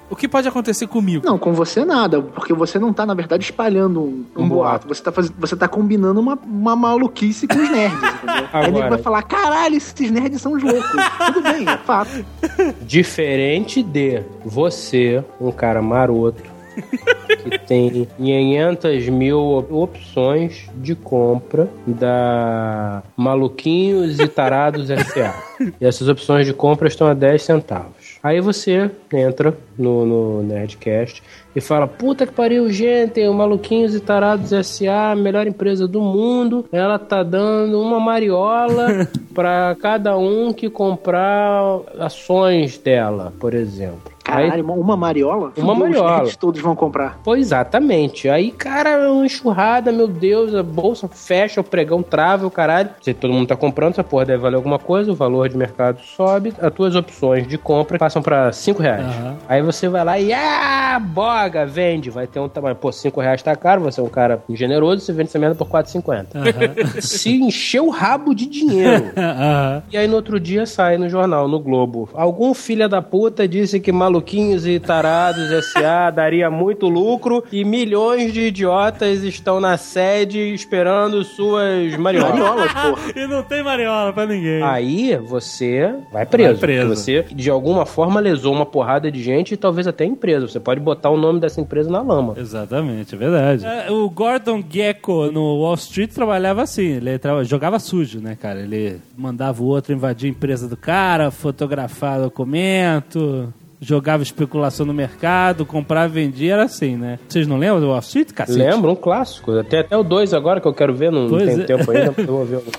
O que pode acontecer comigo? Não, com você nada, porque você não tá, na verdade, espalhando um, um, Um boato. boato. Você tá, faz... você tá combinando uma, uma maluquice com os nerds, entendeu? Aí ele Agora- vai falar, caralho, esses nerds são os loucos. Tudo bem, é fato. Diferente de você, um cara maroto, que tem quinhentas mil opções de compra da Maluquinhos e Tarados S A. E essas opções de compra estão a dez centavos. Aí você entra no, no Nerdcast e fala, puta que pariu, gente, o Maluquinhos e Tarados S A, a melhor empresa do mundo, ela tá dando uma mariola pra cada um que comprar ações dela, por exemplo. Caralho, Aí, uma mariola? Uma Os mariola. nerds todos vão comprar. Pois exatamente. Aí, cara, uma enxurrada, meu Deus, a bolsa fecha, o pregão trava, o caralho. Se todo mundo tá comprando, essa porra deve valer alguma coisa, o valor de mercado sobe, as tuas opções de compra passam pra cinco reais. Aham. Aí você vai lá e, ah, boga, vende. Vai ter um tamanho, pô, cinco reais tá caro, você é um cara generoso, você vende essa merda por quatro reais e cinquenta centavos. Se encher o rabo de dinheiro. Aham. E aí no outro dia sai no jornal, no Globo. Algum filho da puta disse que Maluquinhos e Tarados S A daria muito lucro e milhões de idiotas estão na sede esperando suas mariolas. Mariolas, porra. E não tem mariola pra ninguém. Aí você vai preso. Vai preso. Porque você, de alguma forma, lesou uma porrada de gente e talvez até a empresa. Você pode botar o nome dessa empresa na lama. Exatamente, é verdade. É, o Gordon Gekko no Wall Street trabalhava assim, ele tra- jogava sujo, né, cara? Ele mandava o outro invadir a empresa do cara, fotografar documento, jogava especulação no mercado, comprava e vendia, era assim, né? Vocês não lembram do Wall Street, cacete? Lembra? Um clássico. Tem até o dois agora que eu quero ver, não Pois tem é. tempo ainda, eu vou ver.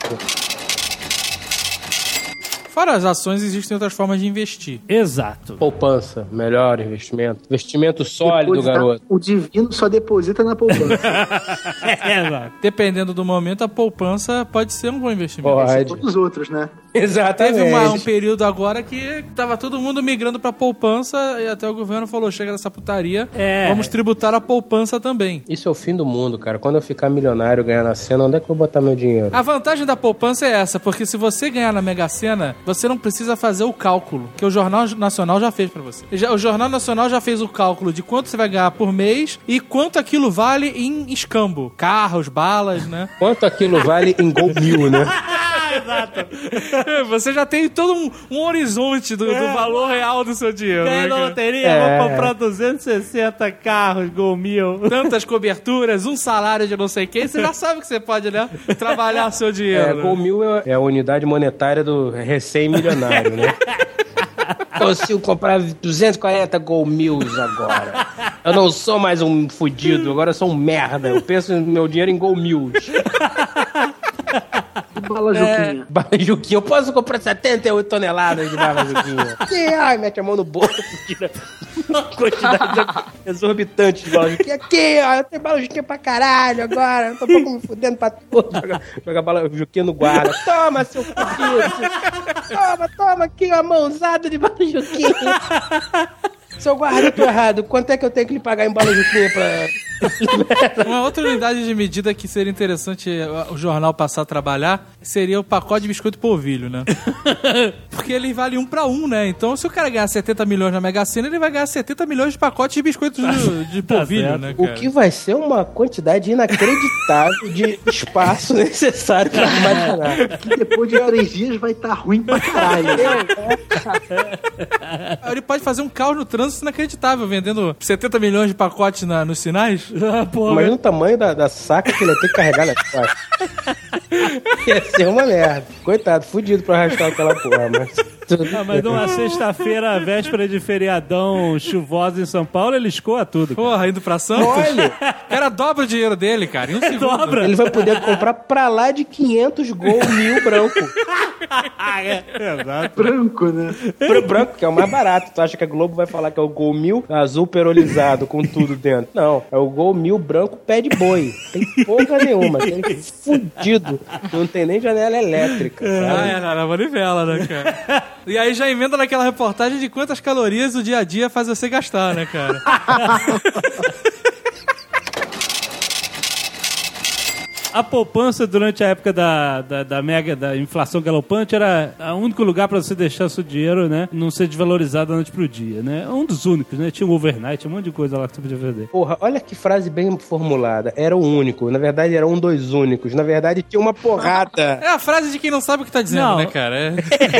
Fora as ações, existem outras formas de investir. Exato. Poupança, melhor investimento. Investimento sólido, Depositar- garoto. O divino só deposita na poupança. É, exato. Dependendo do momento, a poupança pode ser um bom investimento. Pode. Todos os outros, né? Exatamente. Teve uma- um período agora que tava todo mundo migrando pra poupança e até o governo falou, chega dessa putaria, É. vamos tributar a poupança também. Isso é o fim do mundo, cara. Quando eu ficar milionário, ganhar na cena, onde é que eu vou botar meu dinheiro? A vantagem da poupança é essa, porque se você ganhar na Mega Sena, você não precisa fazer o cálculo, que o Jornal Nacional já fez pra você. Já- O Jornal Nacional já fez o cálculo de quanto você vai ganhar por mês e quanto aquilo vale em escambo. Carros, balas, né? Quanto aquilo vale em Gol Mil, né? Você já tem todo um, um horizonte do, do valor real do seu dinheiro. Ganhei né, na cara? loteria, É. vou comprar duzentos e sessenta carros, Gol Mil. Tantas coberturas, um salário de não sei quem, você já sabe que você pode, né? Trabalhar o seu É, dinheiro. Gol Mil é é a unidade monetária do recém-milionário, né? Consigo comprar duzentos e quarenta Gol Mils agora. Eu não sou mais um fudido, agora eu sou um merda. Eu penso no meu dinheiro em Gol Mils. Bala Juquinha. Bala Juquinha, eu posso comprar setenta e oito toneladas de bala Juquinha. Que? Ai, mete a mão no bolso, tira uma quantidade exorbitante de bala Juquinha. Aqui, ó, eu tenho bala Juquinha pra caralho agora. Eu tô um pouco me fudendo pra tudo. Joga, joga bala Juquinha no guarda. Toma, seu fudido. Toma, toma aqui, ó, mãozada de bala Juquinha. Seu guarda, eu tô errado. Quanto é que eu tenho que lhe pagar em bala Juquinha pra... Uma outra unidade de medida que seria interessante o jornal passar a trabalhar seria o pacote de biscoito polvilho, né? Porque ele vale um pra um, né? Então, se o cara ganhar setenta milhões na Mega Sena, ele vai ganhar setenta milhões de pacotes de biscoitos de, de polvilho, certo. né, O cara? que vai ser uma quantidade inacreditável de espaço necessário pra armazenar. Que depois de três dias vai estar ruim pra caralho. Ele pode fazer um caos no trânsito inacreditável, vendendo setenta milhões de pacotes na- nos sinais. Ah, porra. Imagina o tamanho da, da saca que ele ia ter que carregar nas costas. Ia ser uma merda. Coitado, fudido pra arrastar aquela porra, mas... Ah, mas numa sexta-feira, véspera de feriadão chuvosa em São Paulo, ele escoa tudo. cara. Porra, indo pra Santos. Olha! O cara dobra o dinheiro dele, cara, em um segundo. Dobra. Ele vai poder comprar pra lá de quinhentos Gol Mil branco. Ah, é. Exato. Branco, né? Pro branco, que é o mais barato. Tu acha que a Globo vai falar que é o Gol Mil azul perolizado com tudo dentro? Não, é o Gol Mil branco pé de boi. Tem porra nenhuma. Tem fudido. Não tem nem janela elétrica, Ah, sabe? é, na manivela, né, cara? E aí já emenda naquela reportagem de quantas calorias o dia a dia faz você gastar, né, cara? A poupança durante a época da, da, da mega da inflação galopante era o único lugar pra você deixar seu dinheiro, né, não ser desvalorizado da noite pro dia, né? Um dos únicos, né? Tinha um overnight, um monte de coisa lá que você podia fazer. Porra, olha que frase bem formulada. Era o único. Na verdade, era um dos únicos. Na verdade, tinha uma porrada. É a frase de quem não sabe o que tá dizendo, Não. né, cara? É...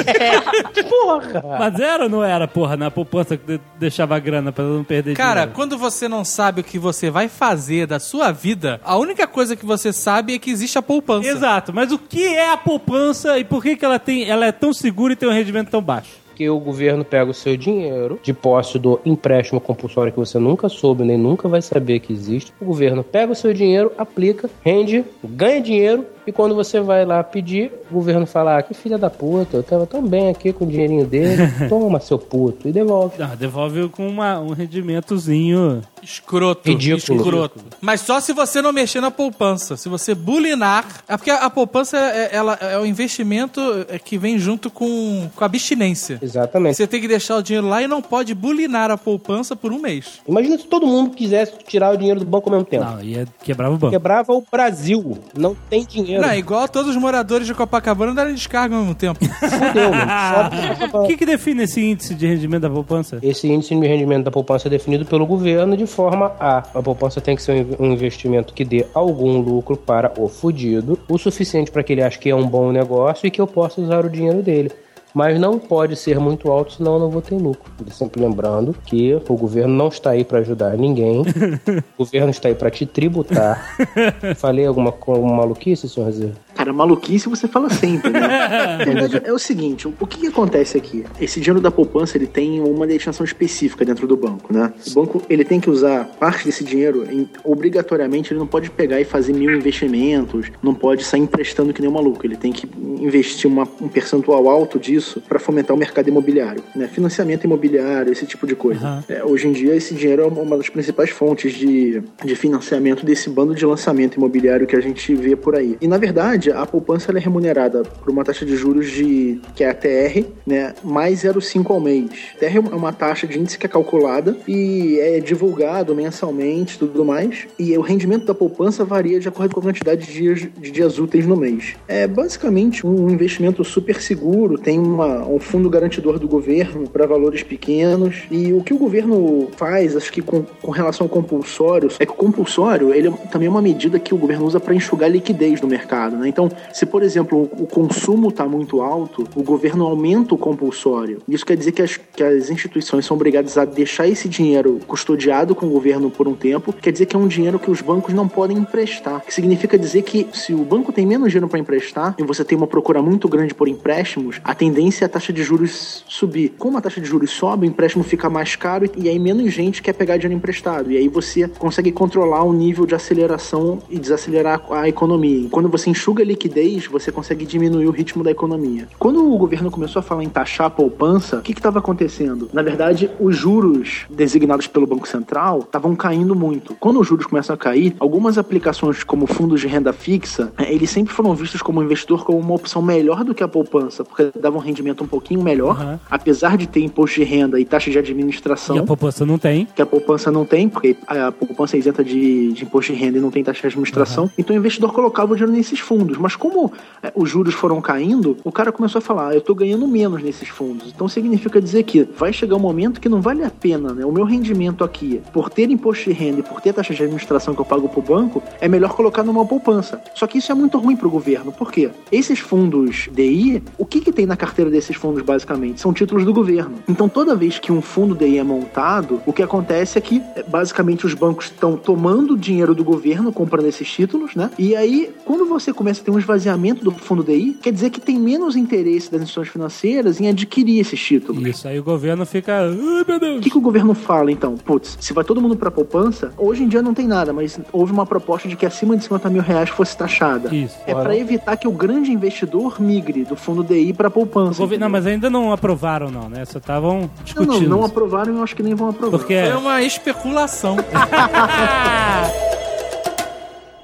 Porra! Mas era ou não era, porra, na poupança que de- deixava a grana pra não perder Cara, dinheiro? quando você não sabe o que você vai fazer da sua vida, a única coisa que você sabe é que existe a poupança. Exato, mas o que é a poupança e por que, que ela, tem, ela é tão segura e tem um rendimento tão baixo? Que o governo pega o seu dinheiro de posse do empréstimo compulsório que você nunca soube nem nunca vai saber que existe. O governo pega o seu dinheiro, aplica, rende, ganha dinheiro e quando você vai lá pedir, o governo fala, ah, que filha da puta, eu tava tão bem aqui com o dinheirinho dele, toma seu puto, e devolve. Ah, devolve com uma, um rendimentozinho. Escroto. Ridículo. Escroto. Mas só se você não mexer na poupança. Se você bulinar... É porque a, a poupança é, ela, é o investimento que vem junto com, com a abstinência. Exatamente. Você tem que deixar o dinheiro lá e não pode bulinar a poupança por um mês. Imagina se todo mundo quisesse tirar o dinheiro do banco ao mesmo tempo. Não, ia quebrava o banco. Quebrava o Brasil. Não tem dinheiro. Não, é igual todos os moradores de Copacabana darem descarga ao mesmo tempo. Fudeu, mano. Só- O que, que define esse índice de rendimento da poupança? Esse índice de rendimento da poupança é definido pelo governo de forma a... A poupança tem que ser um investimento que dê algum lucro para o fudido, o suficiente para que ele ache que é um bom negócio e que eu possa usar o dinheiro dele. Mas não pode ser muito alto, senão eu não vou ter lucro. Sempre lembrando que o governo não está aí para ajudar ninguém. O governo está aí para te tributar. Falei alguma, alguma maluquice, senhor Zé? Cara, maluquice você fala sempre, né? Na verdade, é o seguinte, o que, que acontece aqui? Esse dinheiro da poupança, ele tem uma destinação específica dentro do banco, né? O banco, ele tem que usar parte desse dinheiro, em, obrigatoriamente, ele não pode pegar e fazer mil investimentos, não pode sair emprestando que nem um maluco, ele tem que investir uma, um percentual alto disso para fomentar o mercado imobiliário, né? Financiamento imobiliário, esse tipo de coisa. Uhum. É, hoje em dia, esse dinheiro é uma das principais fontes de, de financiamento desse bando de lançamento imobiliário que a gente vê por aí. E, na verdade, a poupança ela é remunerada por uma taxa de juros de, que é a T R, né, mais zero vírgula cinco ao mês. T R é uma taxa de índice que é calculada e é divulgado mensalmente, tudo mais, e o rendimento da poupança varia de acordo com a quantidade de dias, de dias úteis no mês. É basicamente um investimento super seguro, tem uma, um fundo garantidor do governo para valores pequenos, e o que o governo faz, acho que com, com relação ao compulsório, é que o compulsório, ele também é uma medida que o governo usa para enxugar liquidez no mercado, né? Então, se, por exemplo, o consumo está muito alto, o governo aumenta o compulsório. Isso quer dizer que as, que as instituições são obrigadas a deixar esse dinheiro custodiado com o governo por um tempo. Quer dizer que é um dinheiro que os bancos não podem emprestar. Que significa dizer que se o banco tem menos dinheiro para emprestar e você tem uma procura muito grande por empréstimos, a tendência é a taxa de juros subir. Como a taxa de juros sobe, o empréstimo fica mais caro e aí menos gente quer pegar dinheiro emprestado. E aí você consegue controlar o nível de aceleração e desacelerar a economia. E quando você enxuga a liquidez, você consegue diminuir o ritmo da economia. Quando o governo começou a falar em taxar a poupança, o que estava acontecendo? Na verdade, os juros designados pelo Banco Central estavam caindo muito. Quando os juros começam a cair, algumas aplicações como fundos de renda fixa, eles sempre foram vistos como investidor como uma opção melhor do que a poupança, porque davam um rendimento um pouquinho melhor, uhum. apesar de ter imposto de renda e taxa de administração. E a poupança não tem. Que a poupança não tem, porque a poupança é isenta de, de imposto de renda e não tem taxa de administração. Uhum. Então o investidor colocava o dinheiro nesses fundos. Mas como é, os juros foram caindo, o cara começou a falar, ah, eu tô ganhando menos nesses fundos. Então significa dizer que vai chegar um momento que não vale a pena, né? O meu rendimento aqui, por ter imposto de renda e por ter taxa de administração que eu pago pro banco, é melhor colocar numa poupança. Só que isso é muito ruim pro governo. Por quê? Esses fundos D I, o que que tem na carteira desses fundos, basicamente? São títulos do governo. Então, toda vez que um fundo D I é montado, o que acontece é que, basicamente, os bancos estão tomando dinheiro do governo, comprando esses títulos, né? E aí, quando você começa a ter um esvaziamento do fundo D I, quer dizer que tem menos interesse das instituições financeiras em adquirir esses títulos. Isso, aí o governo fica... Ai, meu Deus! O que que o governo fala, então? Putz, se vai todo mundo pra poupança, hoje em dia não tem nada, mas houve uma proposta de que acima de cinquenta mil reais fosse taxada. Isso. É para evitar que o grande investidor migre do fundo D I pra poupança. Governo, não, mas ainda não aprovaram, não, né? Só estavam discutindo. Não, não, não aprovaram e eu acho que nem vão aprovar. Porque é uma especulação.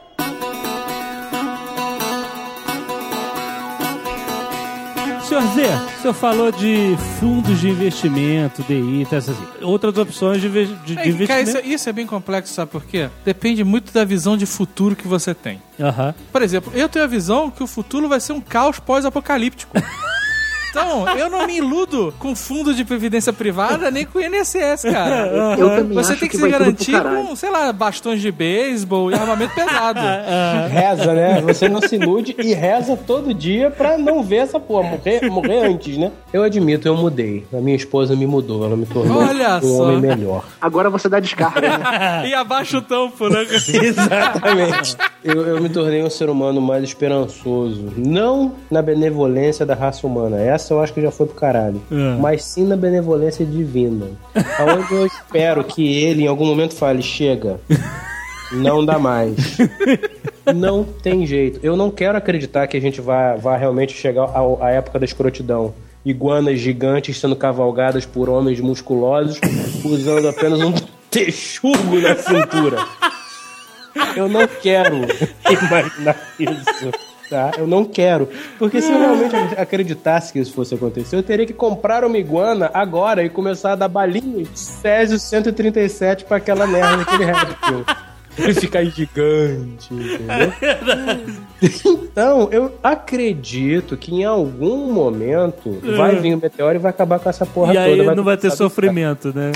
Senhor Zé, o senhor falou de fundos de investimento, D I, tá, assim, outras opções de, de, de é, investimento. Cara, isso, isso é bem complexo, sabe por quê? Depende muito da visão de futuro que você tem. Uhum. Por exemplo, eu tenho a visão que o futuro vai ser um caos pós-apocalíptico. Então, eu não me iludo com fundo de previdência privada nem com o I N S S, cara. Eu também Você acho tem que, que se vai tudo pro garantir caralho. com, sei lá, bastões de beisebol e armamento pesado. Reza, né? Você não se ilude e reza todo dia pra não ver essa porra morrer, morrer antes, né? Eu admito, eu mudei. A minha esposa me mudou, ela me tornou Olha um só. homem melhor. Agora você dá descarga, né? E abaixa o tampo, né? Exatamente. Eu, eu me tornei um ser humano mais esperançoso. Não na benevolência da raça humana. Essa eu acho que já foi pro caralho. É. Mas sim na benevolência divina. Aonde eu espero que ele em algum momento fale, chega, não dá mais. Não tem jeito. Eu não quero acreditar que a gente vai, vai realmente chegar à, à época da escrotidão. Iguanas gigantes sendo cavalgadas por homens musculosos usando apenas um texugo na cintura. Eu não quero imaginar isso, tá? Eu não quero. Porque se eu realmente acreditasse que isso fosse acontecer, eu teria que comprar uma iguana agora e começar a dar balinho Césio cento e trinta e sete pra aquela merda, aquele réptil. Ele ficar gigante, entendeu? Então, eu acredito que em algum momento vai vir um meteoro e vai acabar com essa porra E toda. aí vai não vai ter começar a sofrimento, né?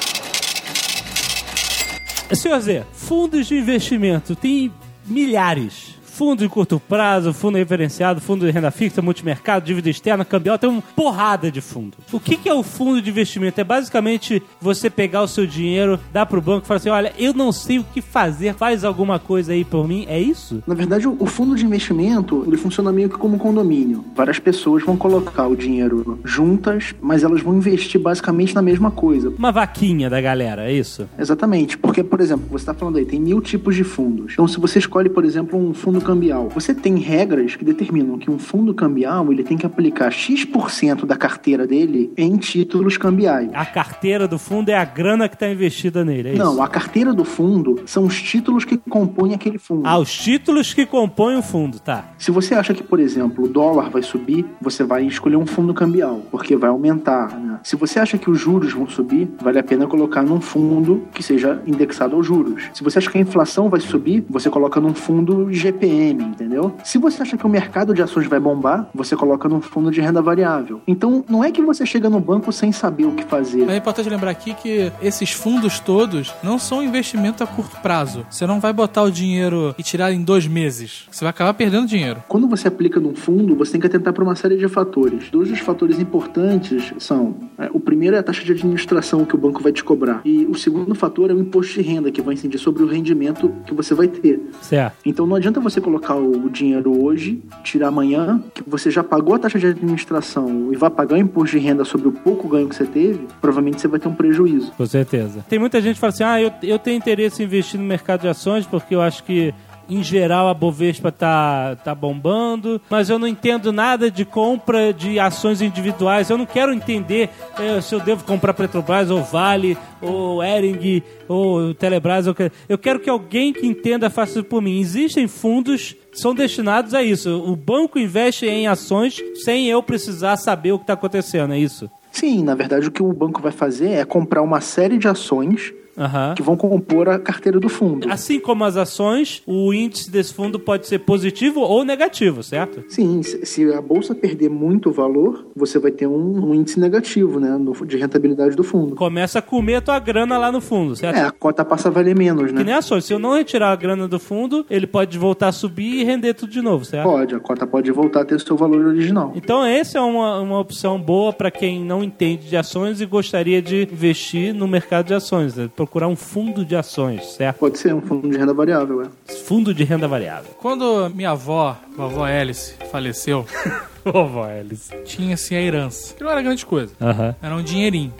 Senhor Zé, fundos de investimento tem milhares. Fundo de curto prazo, fundo referenciado, fundo de renda fixa, multimercado, dívida externa, cambial, tem uma porrada de fundo. O que, que é o fundo de investimento? É basicamente você pegar o seu dinheiro, dar pro banco e falar assim, olha, eu não sei o que fazer, faz alguma coisa aí por mim, é isso? Na verdade, o fundo de investimento, ele funciona meio que como um condomínio. Várias pessoas vão colocar o dinheiro juntas, mas elas vão investir basicamente na mesma coisa. Uma vaquinha da galera, é isso? Exatamente, porque, por exemplo, você está falando aí, tem mil tipos de fundos. Então, se você escolhe, por exemplo, um fundo cambial, você tem regras que determinam que um fundo cambial, ele tem que aplicar X por cento da carteira dele em títulos cambiais. A carteira do fundo é a grana que está investida nele, é isso? Não, a carteira do fundo são os títulos que compõem aquele fundo. Ah, os títulos que compõem o fundo, tá. Se você acha que, por exemplo, o dólar vai subir, você vai escolher um fundo cambial, porque vai aumentar, né? Se você acha que os juros vão subir, vale a pena colocar num fundo que seja indexado aos juros. Se você acha que a inflação vai subir, você coloca num fundo G P M, entendeu? Se você acha que o mercado de ações vai bombar, você coloca num fundo de renda variável. Então, não é que você chega no banco sem saber o que fazer. É importante lembrar aqui que esses fundos todos não são investimento a curto prazo. Você não vai botar o dinheiro e tirar em dois meses. Você vai acabar perdendo dinheiro. Quando você aplica num fundo, você tem que atentar para uma série de fatores. Dois dos fatores importantes são... É, o primeiro é a taxa de administração que o banco vai te cobrar. E o segundo fator é o imposto de renda, que vai incidir sobre o rendimento que você vai ter. Certo. Então, não adianta você colocar o dinheiro hoje, tirar amanhã, que você já pagou a taxa de administração e vai pagar o imposto de renda sobre o pouco ganho que você teve, provavelmente você vai ter um prejuízo. Com certeza. Tem muita gente que fala assim, ah, eu, eu tenho interesse em investir no mercado de ações porque eu acho que em geral a Bovespa tá, tá bombando, mas eu não entendo nada de compra de ações individuais. Eu não quero entender eh, se eu devo comprar Petrobras ou Vale ou Hering ou Telebrás. Eu quero, eu quero que alguém que entenda faça isso por mim. Existem fundos que são destinados a isso. O banco investe em ações sem eu precisar saber o que está acontecendo, é isso? Sim, na verdade o que o banco vai fazer é comprar uma série de ações Uhum. que vão compor a carteira do fundo. Assim como as ações, o índice desse fundo pode ser positivo ou negativo, certo? Sim, se a bolsa perder muito valor, você vai ter um, um índice negativo, né, no, de rentabilidade do fundo. Começa a comer a tua grana lá no fundo, certo? É, a cota passa a valer menos, né? Que nem ações. Se eu não retirar a grana do fundo, ele pode voltar a subir e render tudo de novo, certo? Pode, a cota pode voltar a ter o seu valor original. Então essa é uma, uma opção boa para quem não entende de ações e gostaria de investir no mercado de ações, né? Procurar um fundo de ações, certo? Pode ser um fundo de renda variável, é. Fundo de renda variável. Quando minha avó, a vovó Hélice, faleceu, Vovó Hélice. tinha-se a herança. Que não era grande coisa. Aham. Era um dinheirinho.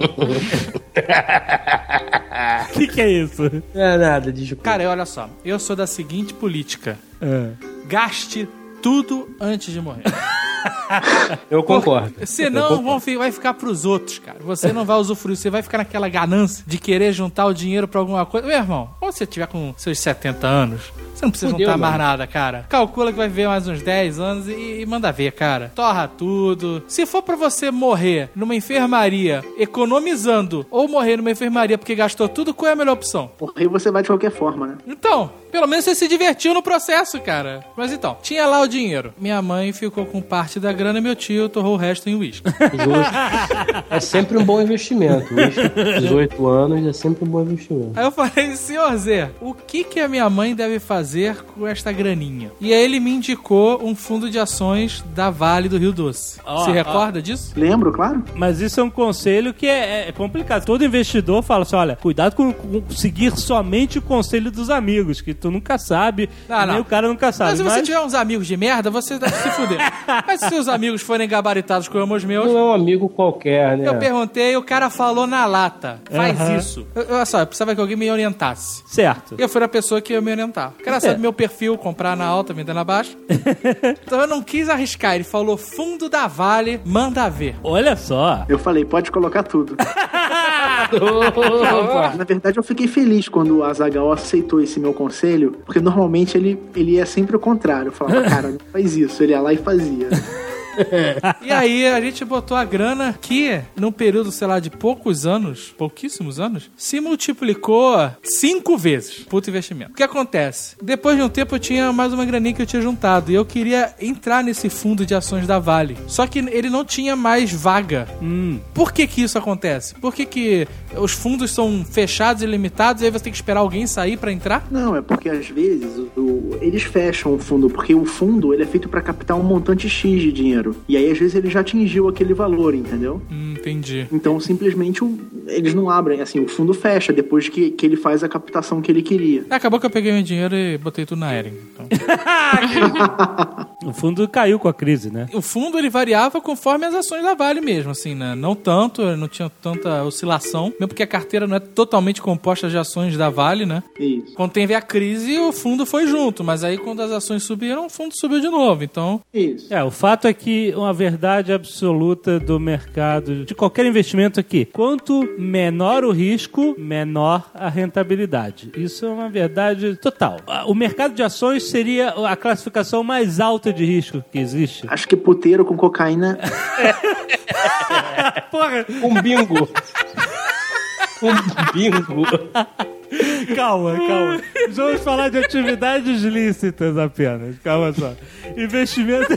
O que, que é isso? Não é nada, desculpa. Cara, olha só. Eu sou da seguinte política. É. Gaste tudo antes de morrer. Eu concordo. Senão Eu concordo. vão, vai ficar pros outros, cara. Você não vai usufruir, você vai ficar naquela ganância de querer juntar o dinheiro pra alguma coisa. Meu irmão, quando você tiver com seus setenta anos, você não precisa Fudeu, juntar mais mano. nada, cara. Calcula que vai viver mais uns dez anos e, e manda ver, cara. Torra tudo. Se for pra você morrer numa enfermaria economizando ou morrer numa enfermaria porque gastou tudo, qual é a melhor opção? Morrer você vai de qualquer forma, né? Então, pelo menos você se divertiu no processo, cara. Mas então, tinha lá o dinheiro. Minha mãe ficou com parte da grana e meu tio torrou o resto em uísque. Justo. É sempre um bom investimento. dezoito anos é sempre um bom investimento. Aí eu falei, senhor Zé, o que que a minha mãe deve fazer com esta graninha? E aí ele me indicou um fundo de ações da Vale do Rio Doce. Ó, Se ó. recorda disso? Lembro, claro. Mas isso é um conselho que é, é complicado. Todo investidor fala assim, olha, cuidado com, com seguir somente o conselho dos amigos, que tu nunca sabe, Ah, nem não. o cara nunca sabe. Mas se você tiver uns amigos de merda, você deve se fuder. Mas se seus amigos forem gabaritados como os meus, Não é um amigo qualquer, né? eu perguntei, o cara falou na lata. Faz Aham. isso. Eu, eu, olha só, eu precisava que alguém me orientasse. Certo. E eu fui a pessoa que ia me orientar. O cara sabe meu perfil, comprar na alta, vender na baixa. Então eu não quis arriscar. Ele falou, fundo da Vale, manda ver. Olha só. Eu falei, pode colocar tudo. Opa. Na verdade, eu fiquei feliz quando o Azaghal aceitou esse meu conselho, porque normalmente ele, ele ia sempre o contrário. Eu falava, cara, não faz isso. Ele ia lá e fazia. E aí a gente botou a grana que, num período, sei lá, de poucos anos, pouquíssimos anos, se multiplicou cinco vezes. Puto investimento. O que acontece? Depois de um tempo eu tinha mais uma graninha que eu tinha juntado e eu queria entrar nesse fundo de ações da Vale. Só que ele não tinha mais vaga. Hum. Por que que isso acontece? Por que que os fundos são fechados e limitados e aí você tem que esperar alguém sair pra entrar? Não, é porque às vezes o- o- eles fecham o fundo, porque o fundo ele é feito pra captar um montante X de dinheiro. E aí às vezes ele já atingiu aquele valor, entendeu? Hum, entendi. Então simplesmente o- eles não abrem, assim, o fundo fecha depois que, que ele faz a captação que ele queria. Acabou que eu peguei meu dinheiro e botei tudo na Ering. Então. O fundo caiu com a crise, né? O fundo ele variava conforme as ações da Vale mesmo, assim, né? Não tanto, não tinha tanta oscilação, mesmo porque a carteira não é totalmente composta de ações da Vale, né? Isso, Quando teve a crise, o fundo foi junto, mas aí quando as ações subiram, o fundo subiu de novo. Então, isso. É, o fato é que uma verdade absoluta do mercado, de qualquer investimento aqui, quanto menor o risco, menor a rentabilidade. Isso é uma verdade total. O mercado de ações seria a classificação mais alta de risco que existe. Acho que puteiro com cocaína. Porra, Um bingo. Um bingo. calma, calma. Vamos falar de atividades lícitas apenas. Calma só. Investimento...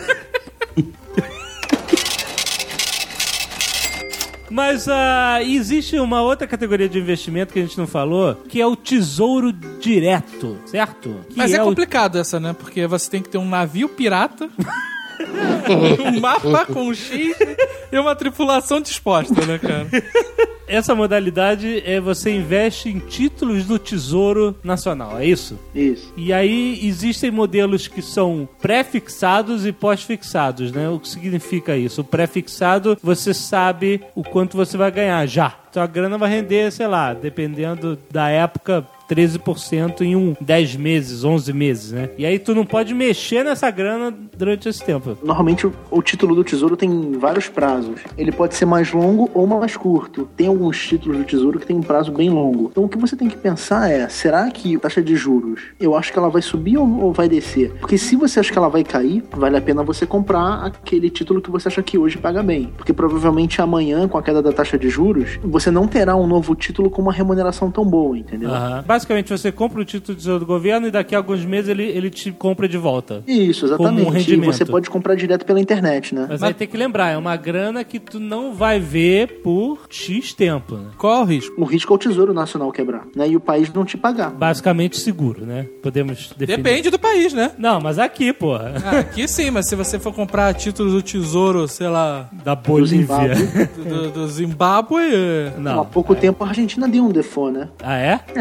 Mas ah, existe uma outra categoria de investimento que a gente não falou, que é o tesouro direto, certo? Que mas é, o- complicado essa, né? Porque você tem que ter um navio pirata, um mapa com um X e uma tripulação disposta, né, cara? Essa modalidade é você investe em títulos do Tesouro Nacional, é isso? Isso. E aí existem modelos que são pré-fixados e pós-fixados, né? O que significa isso? O pré-fixado, você sabe o quanto você vai ganhar já. Então a grana vai render, sei lá, dependendo da época, treze por cento em um dez meses, onze meses, né? E aí tu não pode mexer nessa grana durante esse tempo. Normalmente o, o título do tesouro tem vários prazos. Ele pode ser mais longo ou mais curto. Tem alguns títulos do tesouro que tem um prazo bem longo. Então o que você tem que pensar é, será que a taxa de juros, eu acho que ela vai subir ou, ou vai descer? Porque se você acha que ela vai cair, vale a pena você comprar aquele título que você acha que hoje paga bem. Porque provavelmente amanhã, com a queda da taxa de juros, você não terá um novo título com uma remuneração tão boa, entendeu? Aham. Basicamente, você compra o título do Tesouro do Governo e daqui a alguns meses ele, ele te compra de volta. Isso, exatamente. Como um rendimento. E você pode comprar direto pela internet, né? Mas, aí tem que lembrar, é uma grana que tu não vai ver por X tempo, né? Qual é o risco? O risco é o Tesouro Nacional quebrar, né? E o país não te pagar. Basicamente seguro, né? Podemos definir. Depende do país, né? Não, mas aqui, porra. Ah, aqui sim, mas se você for comprar títulos do Tesouro, sei lá, Da Bolívia. do, do Zimbábue... Há Não. pouco tempo a Argentina deu um default, né? Ah, é? É, faz alguns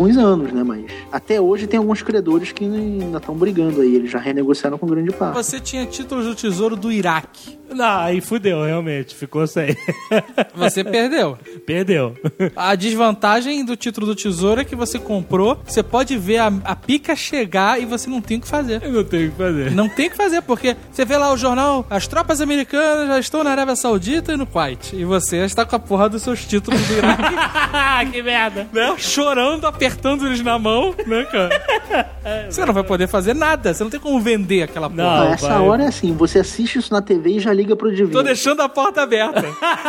alguns anos, né? Mas até hoje tem alguns credores que ainda estão brigando aí. Eles já renegociaram com grande parte. Você tinha títulos do Tesouro do Iraque. Não, aí fudeu, realmente. Ficou sem. Você perdeu. Perdeu. A desvantagem do título do Tesouro é que você comprou, você pode ver a, a pica chegar e você não tem o que fazer. Eu não tenho o que fazer. Não tem o que fazer, porque você vê lá o jornal, as tropas americanas já estão na Arábia Saudita e no Kuwait. E você está com a porra dos seus títulos do Iraque. Que merda. Né? Chorando, apertando eles na mão, né, cara? Você não vai poder fazer nada, você não tem como vender aquela porra. Não, Não, essa vai. hora é assim, você assiste isso na T V e já liga pro Divino. Tô deixando a porta aberta.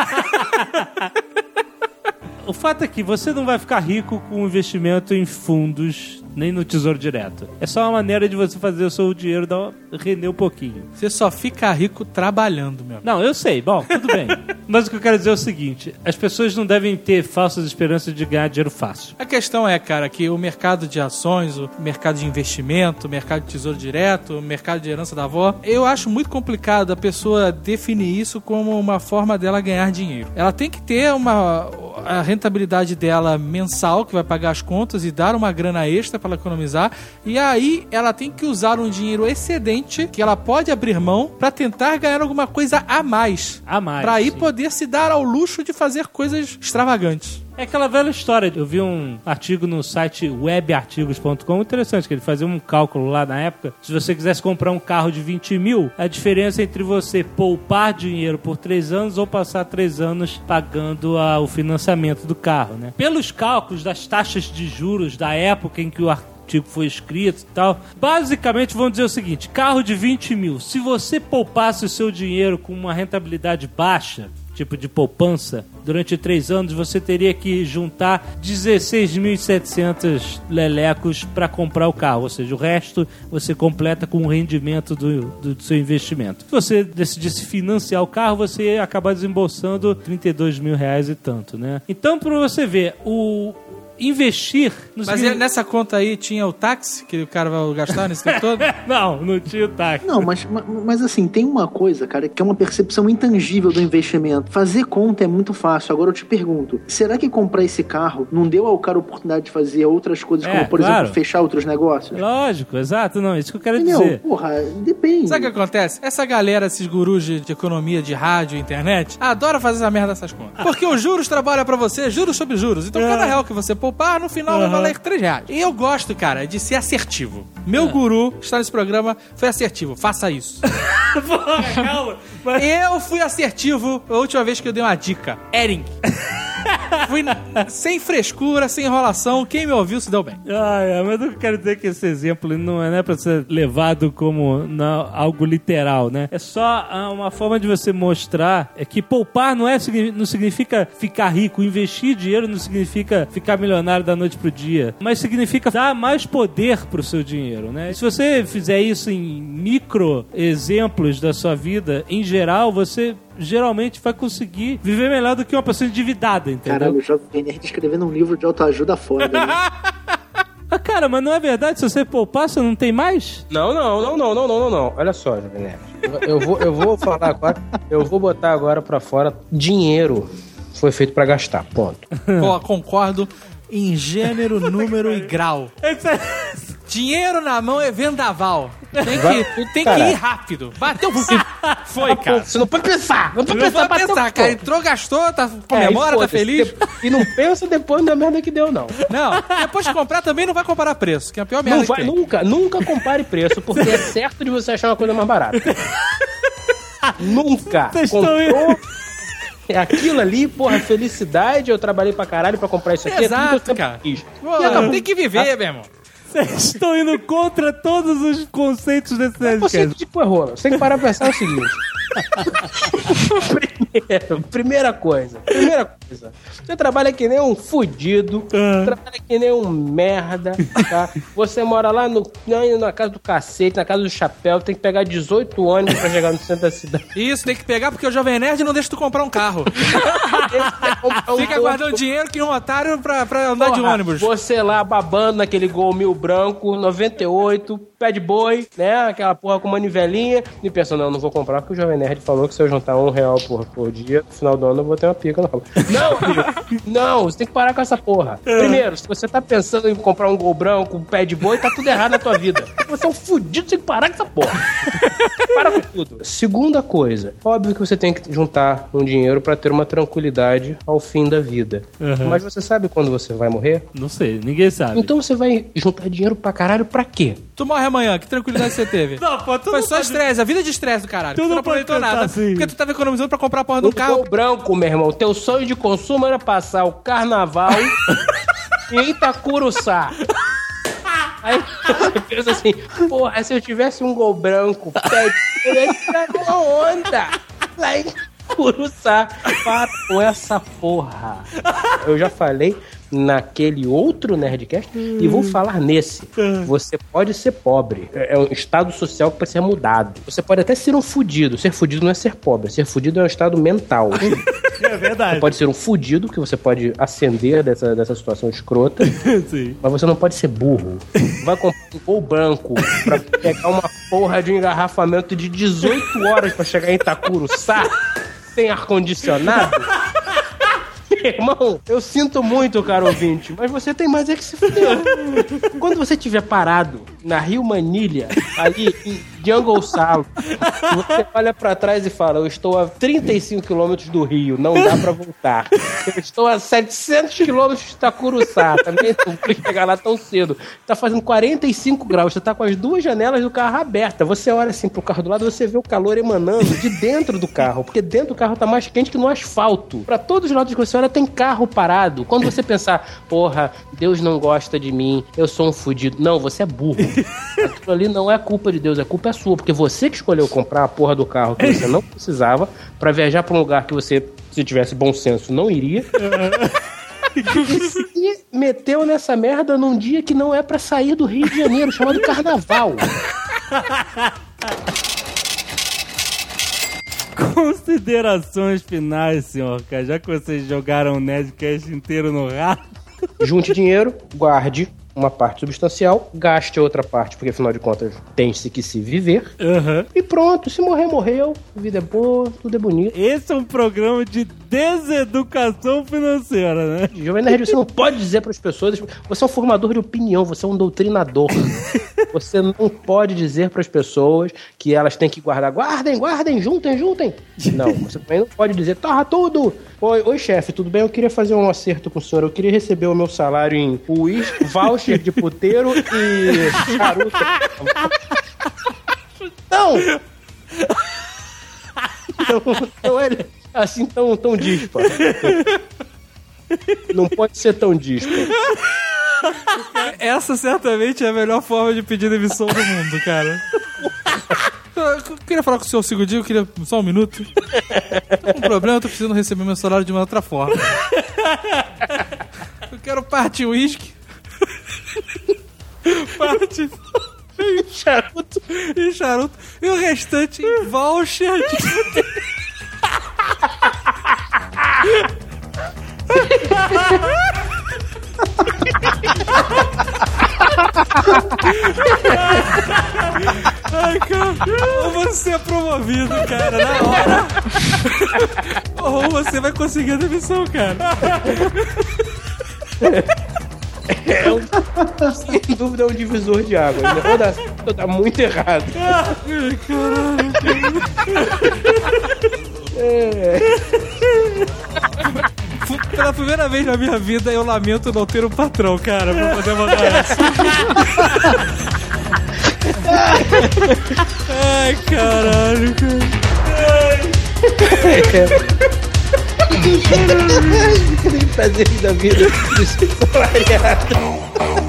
O fato é que você não vai ficar rico com investimento em fundos, nem no Tesouro Direto. É só uma maneira de você fazer o seu dinheiro dar uma, render um pouquinho. Você só fica rico trabalhando, meu. Não, eu sei. Bom, tudo bem. Mas o que eu quero dizer é o seguinte. As pessoas não devem ter falsas esperanças de ganhar dinheiro fácil. A questão é, cara, que o mercado de ações, o mercado de investimento, o mercado de tesouro direto, o mercado de herança da avó, eu acho muito complicado a pessoa definir isso como uma forma dela ganhar dinheiro. Ela tem que ter uma a rentabilidade dela mensal, que vai pagar as contas e dar uma grana extra para ela economizar, e aí ela tem que usar um dinheiro excedente que ela pode abrir mão para tentar ganhar alguma coisa a mais. A mais. Para aí sim. poder se dar ao luxo de fazer coisas extravagantes. É aquela velha história. Eu vi um artigo no site web artigos ponto com, interessante, que ele fazia um cálculo lá na época. Se você quisesse comprar um carro de vinte mil, a diferença entre você poupar dinheiro por três anos ou passar três anos pagando a, o financiamento do carro, né? Pelos cálculos das taxas de juros da época em que o artigo foi escrito e tal, basicamente vão dizer o seguinte: carro de vinte mil, se você poupasse o seu dinheiro com uma rentabilidade baixa, tipo de poupança, durante três anos você teria que juntar dezesseis mil e setecentos lelecos para comprar o carro, ou seja, o resto você completa com o rendimento do, do, do seu investimento. Se você decidisse financiar o carro, você ia acabar desembolsando trinta e dois mil reais e tanto, né? Então, para você ver, o investir... No Mas seguinte... nessa conta aí tinha o táxi que o cara vai gastar nesse tempo todo? Não, não tinha o táxi. Não, mas, mas, mas assim, tem uma coisa, cara, que é uma percepção intangível do investimento. Fazer conta é muito fácil. Agora eu te pergunto, será que comprar esse carro não deu ao cara a oportunidade de fazer outras coisas, É, como, por claro. exemplo, fechar outros negócios? Lógico, exato, não, isso que eu quero Entendeu? dizer. Porra, depende. Sabe o que acontece? Essa galera, esses gurus de, de economia, de rádio, internet, adora fazer essa merda dessas contas. Porque os juros trabalham pra você, juros sobre juros. Então, cada real que você poupar, no final vai valer três reais. E eu gosto, cara, de ser assertivo. Meu guru está nesse programa, foi assertivo. Faça isso. Porra, calma. Mas... Eu fui assertivo a última vez que eu dei uma dica. Ering. Fui na- sem frescura, sem enrolação. Quem me ouviu se deu bem. Ah, é, mas eu quero dizer que esse exemplo não é, não é pra ser levado como na- algo literal, né? É só ah, uma forma de você mostrar é que poupar não, é, não significa ficar rico, investir dinheiro não significa ficar milionário da noite pro dia, mas significa dar mais poder pro seu dinheiro, né? Se você fizer isso em micro exemplos da sua vida, em geral, você geralmente vai conseguir viver melhor do que uma pessoa endividada, entendeu? Caralho, o Jovem Nerd escrevendo um livro de autoajuda foda, né? Ah, cara, mas não é verdade? Se você poupar, você não tem mais? Não, não, não, não, não, não, não, não. Olha só, Jovem Nerd. Eu, eu vou, eu vou falar agora, eu vou botar agora pra fora. Dinheiro foi feito pra gastar, ponto. Co- Concordo em gênero, número e grau. Dinheiro na mão é vendaval. Tem que, tem que ir rápido. Bateu, foi, cara. Você não pode pensar, não pode Não pensar, pode bateu, pensar, pô. cara. Entrou, gastou, tá, É, comemora, e tá foda-se. feliz. De- E não pensa depois da merda que deu, não. Não, depois de comprar também não vai comparar preço, que é a pior merda Não que vai, tem. nunca, nunca compare preço, porque é certo de você achar uma coisa mais barata. Nunca. Vocês estão Comprou é aquilo ali, porra, felicidade. Eu trabalhei pra caralho pra comprar isso aqui. Exato, é tudo que eu sempre cara. quis. Pô, E acabou. tem que viver, meu irmão. Vocês estão indo contra todos os conceitos desse Você podcast. tipo errou. Você tem que parar pra pensar o seguinte. Primeiro, primeira coisa. Primeira coisa. Você trabalha que nem um fudido. Ah. Trabalha que nem um merda. Tá? Você mora lá no, na casa do cacete, na casa do chapéu. Tem que pegar dezoito ônibus pra chegar no centro da cidade. Isso, tem que pegar porque o Jovem Nerd não deixa tu comprar um carro. Comprar um Fica corpo. guardando dinheiro que um otário pra, pra andar de Porra, ônibus. Você lá babando naquele Gol Mil branco, noventa e oito, pé de boi, né? Aquela porra com uma nivelinha. E pensando, não, não vou comprar porque o Jovem Nerd falou que se eu juntar um real por, por, no dia, no final do ano eu vou ter uma pica nova. Não, filho, não, você tem que parar com essa porra. Primeiro, se você tá pensando em comprar um gol branco, um pé de boi, tá tudo errado na tua vida. Você é um fudido, você tem que parar com essa porra. Para com tudo. Segunda coisa, óbvio que você tem que juntar um dinheiro pra ter uma tranquilidade ao fim da vida. Uhum. Mas você sabe quando você vai morrer? Não sei, ninguém sabe. Então você vai juntar dinheiro pra caralho pra quê? Tu morre amanhã, que tranquilidade você teve? Não, pô, tu Foi não só pode... estresse, a vida de estresse do caralho. Tu Tu não não aproveitou pode nada. assim. Porque tu tava economizando pra comprar a porra do O carro. gol branco, meu irmão, teu sonho de consumo era passar o carnaval em Itacuruçá. Aí você pensa assim, porra, se eu tivesse um gol branco, pé, eu ia tirar uma onda lá em Itacuruçá. Para com essa porra. Eu já falei naquele outro Nerdcast hum. e vou falar nesse. Hum. Você pode ser pobre. É um estado social que precisa ser mudado. Você pode até ser um fudido. Ser fudido não é ser pobre. Ser fudido é um estado mental. É verdade. Você pode ser um fudido, que você pode ascender dessa, dessa situação escrota. Sim. Mas você não pode ser burro. Vai comprar um gol branco pra pegar uma porra de um engarrafamento de dezoito horas pra chegar em Itacuruçá sem ar-condicionado. Irmão, eu sinto muito, caro ouvinte, mas você tem mais é que se fuder. Quando você estiver parado na Rio Manilha, ali em Jungle Salo, você olha pra trás e fala, eu estou a trinta e cinco quilômetros do Rio, não dá pra voltar. Eu estou a setecentos quilômetros de Itacuruçá, também não vou chegar lá tão cedo. Tá fazendo quarenta e cinco graus, você tá com as duas janelas do carro abertas. Você olha assim pro carro do lado, você vê o calor emanando de dentro do carro, porque dentro do carro tá mais quente que no asfalto. Pra todos os lados que você olha, tem carro parado. Quando você pensar, porra, Deus não gosta de mim, eu sou um fudido. Não, você é burro. Aquilo ali não é culpa de Deus, a culpa é sua, porque você que escolheu comprar a porra do carro que você não precisava pra viajar pra um lugar que você, se tivesse bom senso, não iria. E meteu nessa merda num dia que não é pra sair do Rio de Janeiro, chamado Carnaval. Considerações finais, senhor, cara. Já que vocês jogaram o Nerdcast inteiro no rato. Junte dinheiro, guarde uma parte substancial, gaste a outra parte, porque afinal de contas tem-se que se viver. Uhum. E pronto, se morrer, morreu. A vida é boa, tudo é bonito. Esse é um programa de deseducação financeira, né? Jovem Nerd, você não pode dizer para as pessoas, você é um formador de opinião, você é um doutrinador. Você não pode dizer para as pessoas que elas têm que guardar. Guardem, guardem, juntem, juntem. Não, você também não pode dizer, torra tudo. Oi, oi, chefe, tudo bem? Eu queria fazer um acerto com o senhor. Eu queria receber o meu salário em uísque, voucher de puteiro e charuto. Não! Não, não é assim tão, tão dísparo. Não pode ser tão dísparo. Essa certamente é a melhor forma de pedir demissão do mundo, cara. Eu queria falar com o senhor um segundinho, eu queria só um minuto. Tô com um problema, eu tô precisando receber meu salário de uma outra forma. Eu quero parte uísque. Parte e charuto. E charuto. E o restante em voucher de... Ai, cara, ou você é promovido, cara, na hora, ou você vai conseguir a demissão, cara. É um, sem dúvida é um divisor de água. Ou dá, ou dá muito errado. Ai, caralho. É. Pela primeira vez na minha vida, eu lamento não ter um patrão, cara, pra poder mandar essa. Ai, caralho, cara. Ai. Que prazer da vida. Salariado.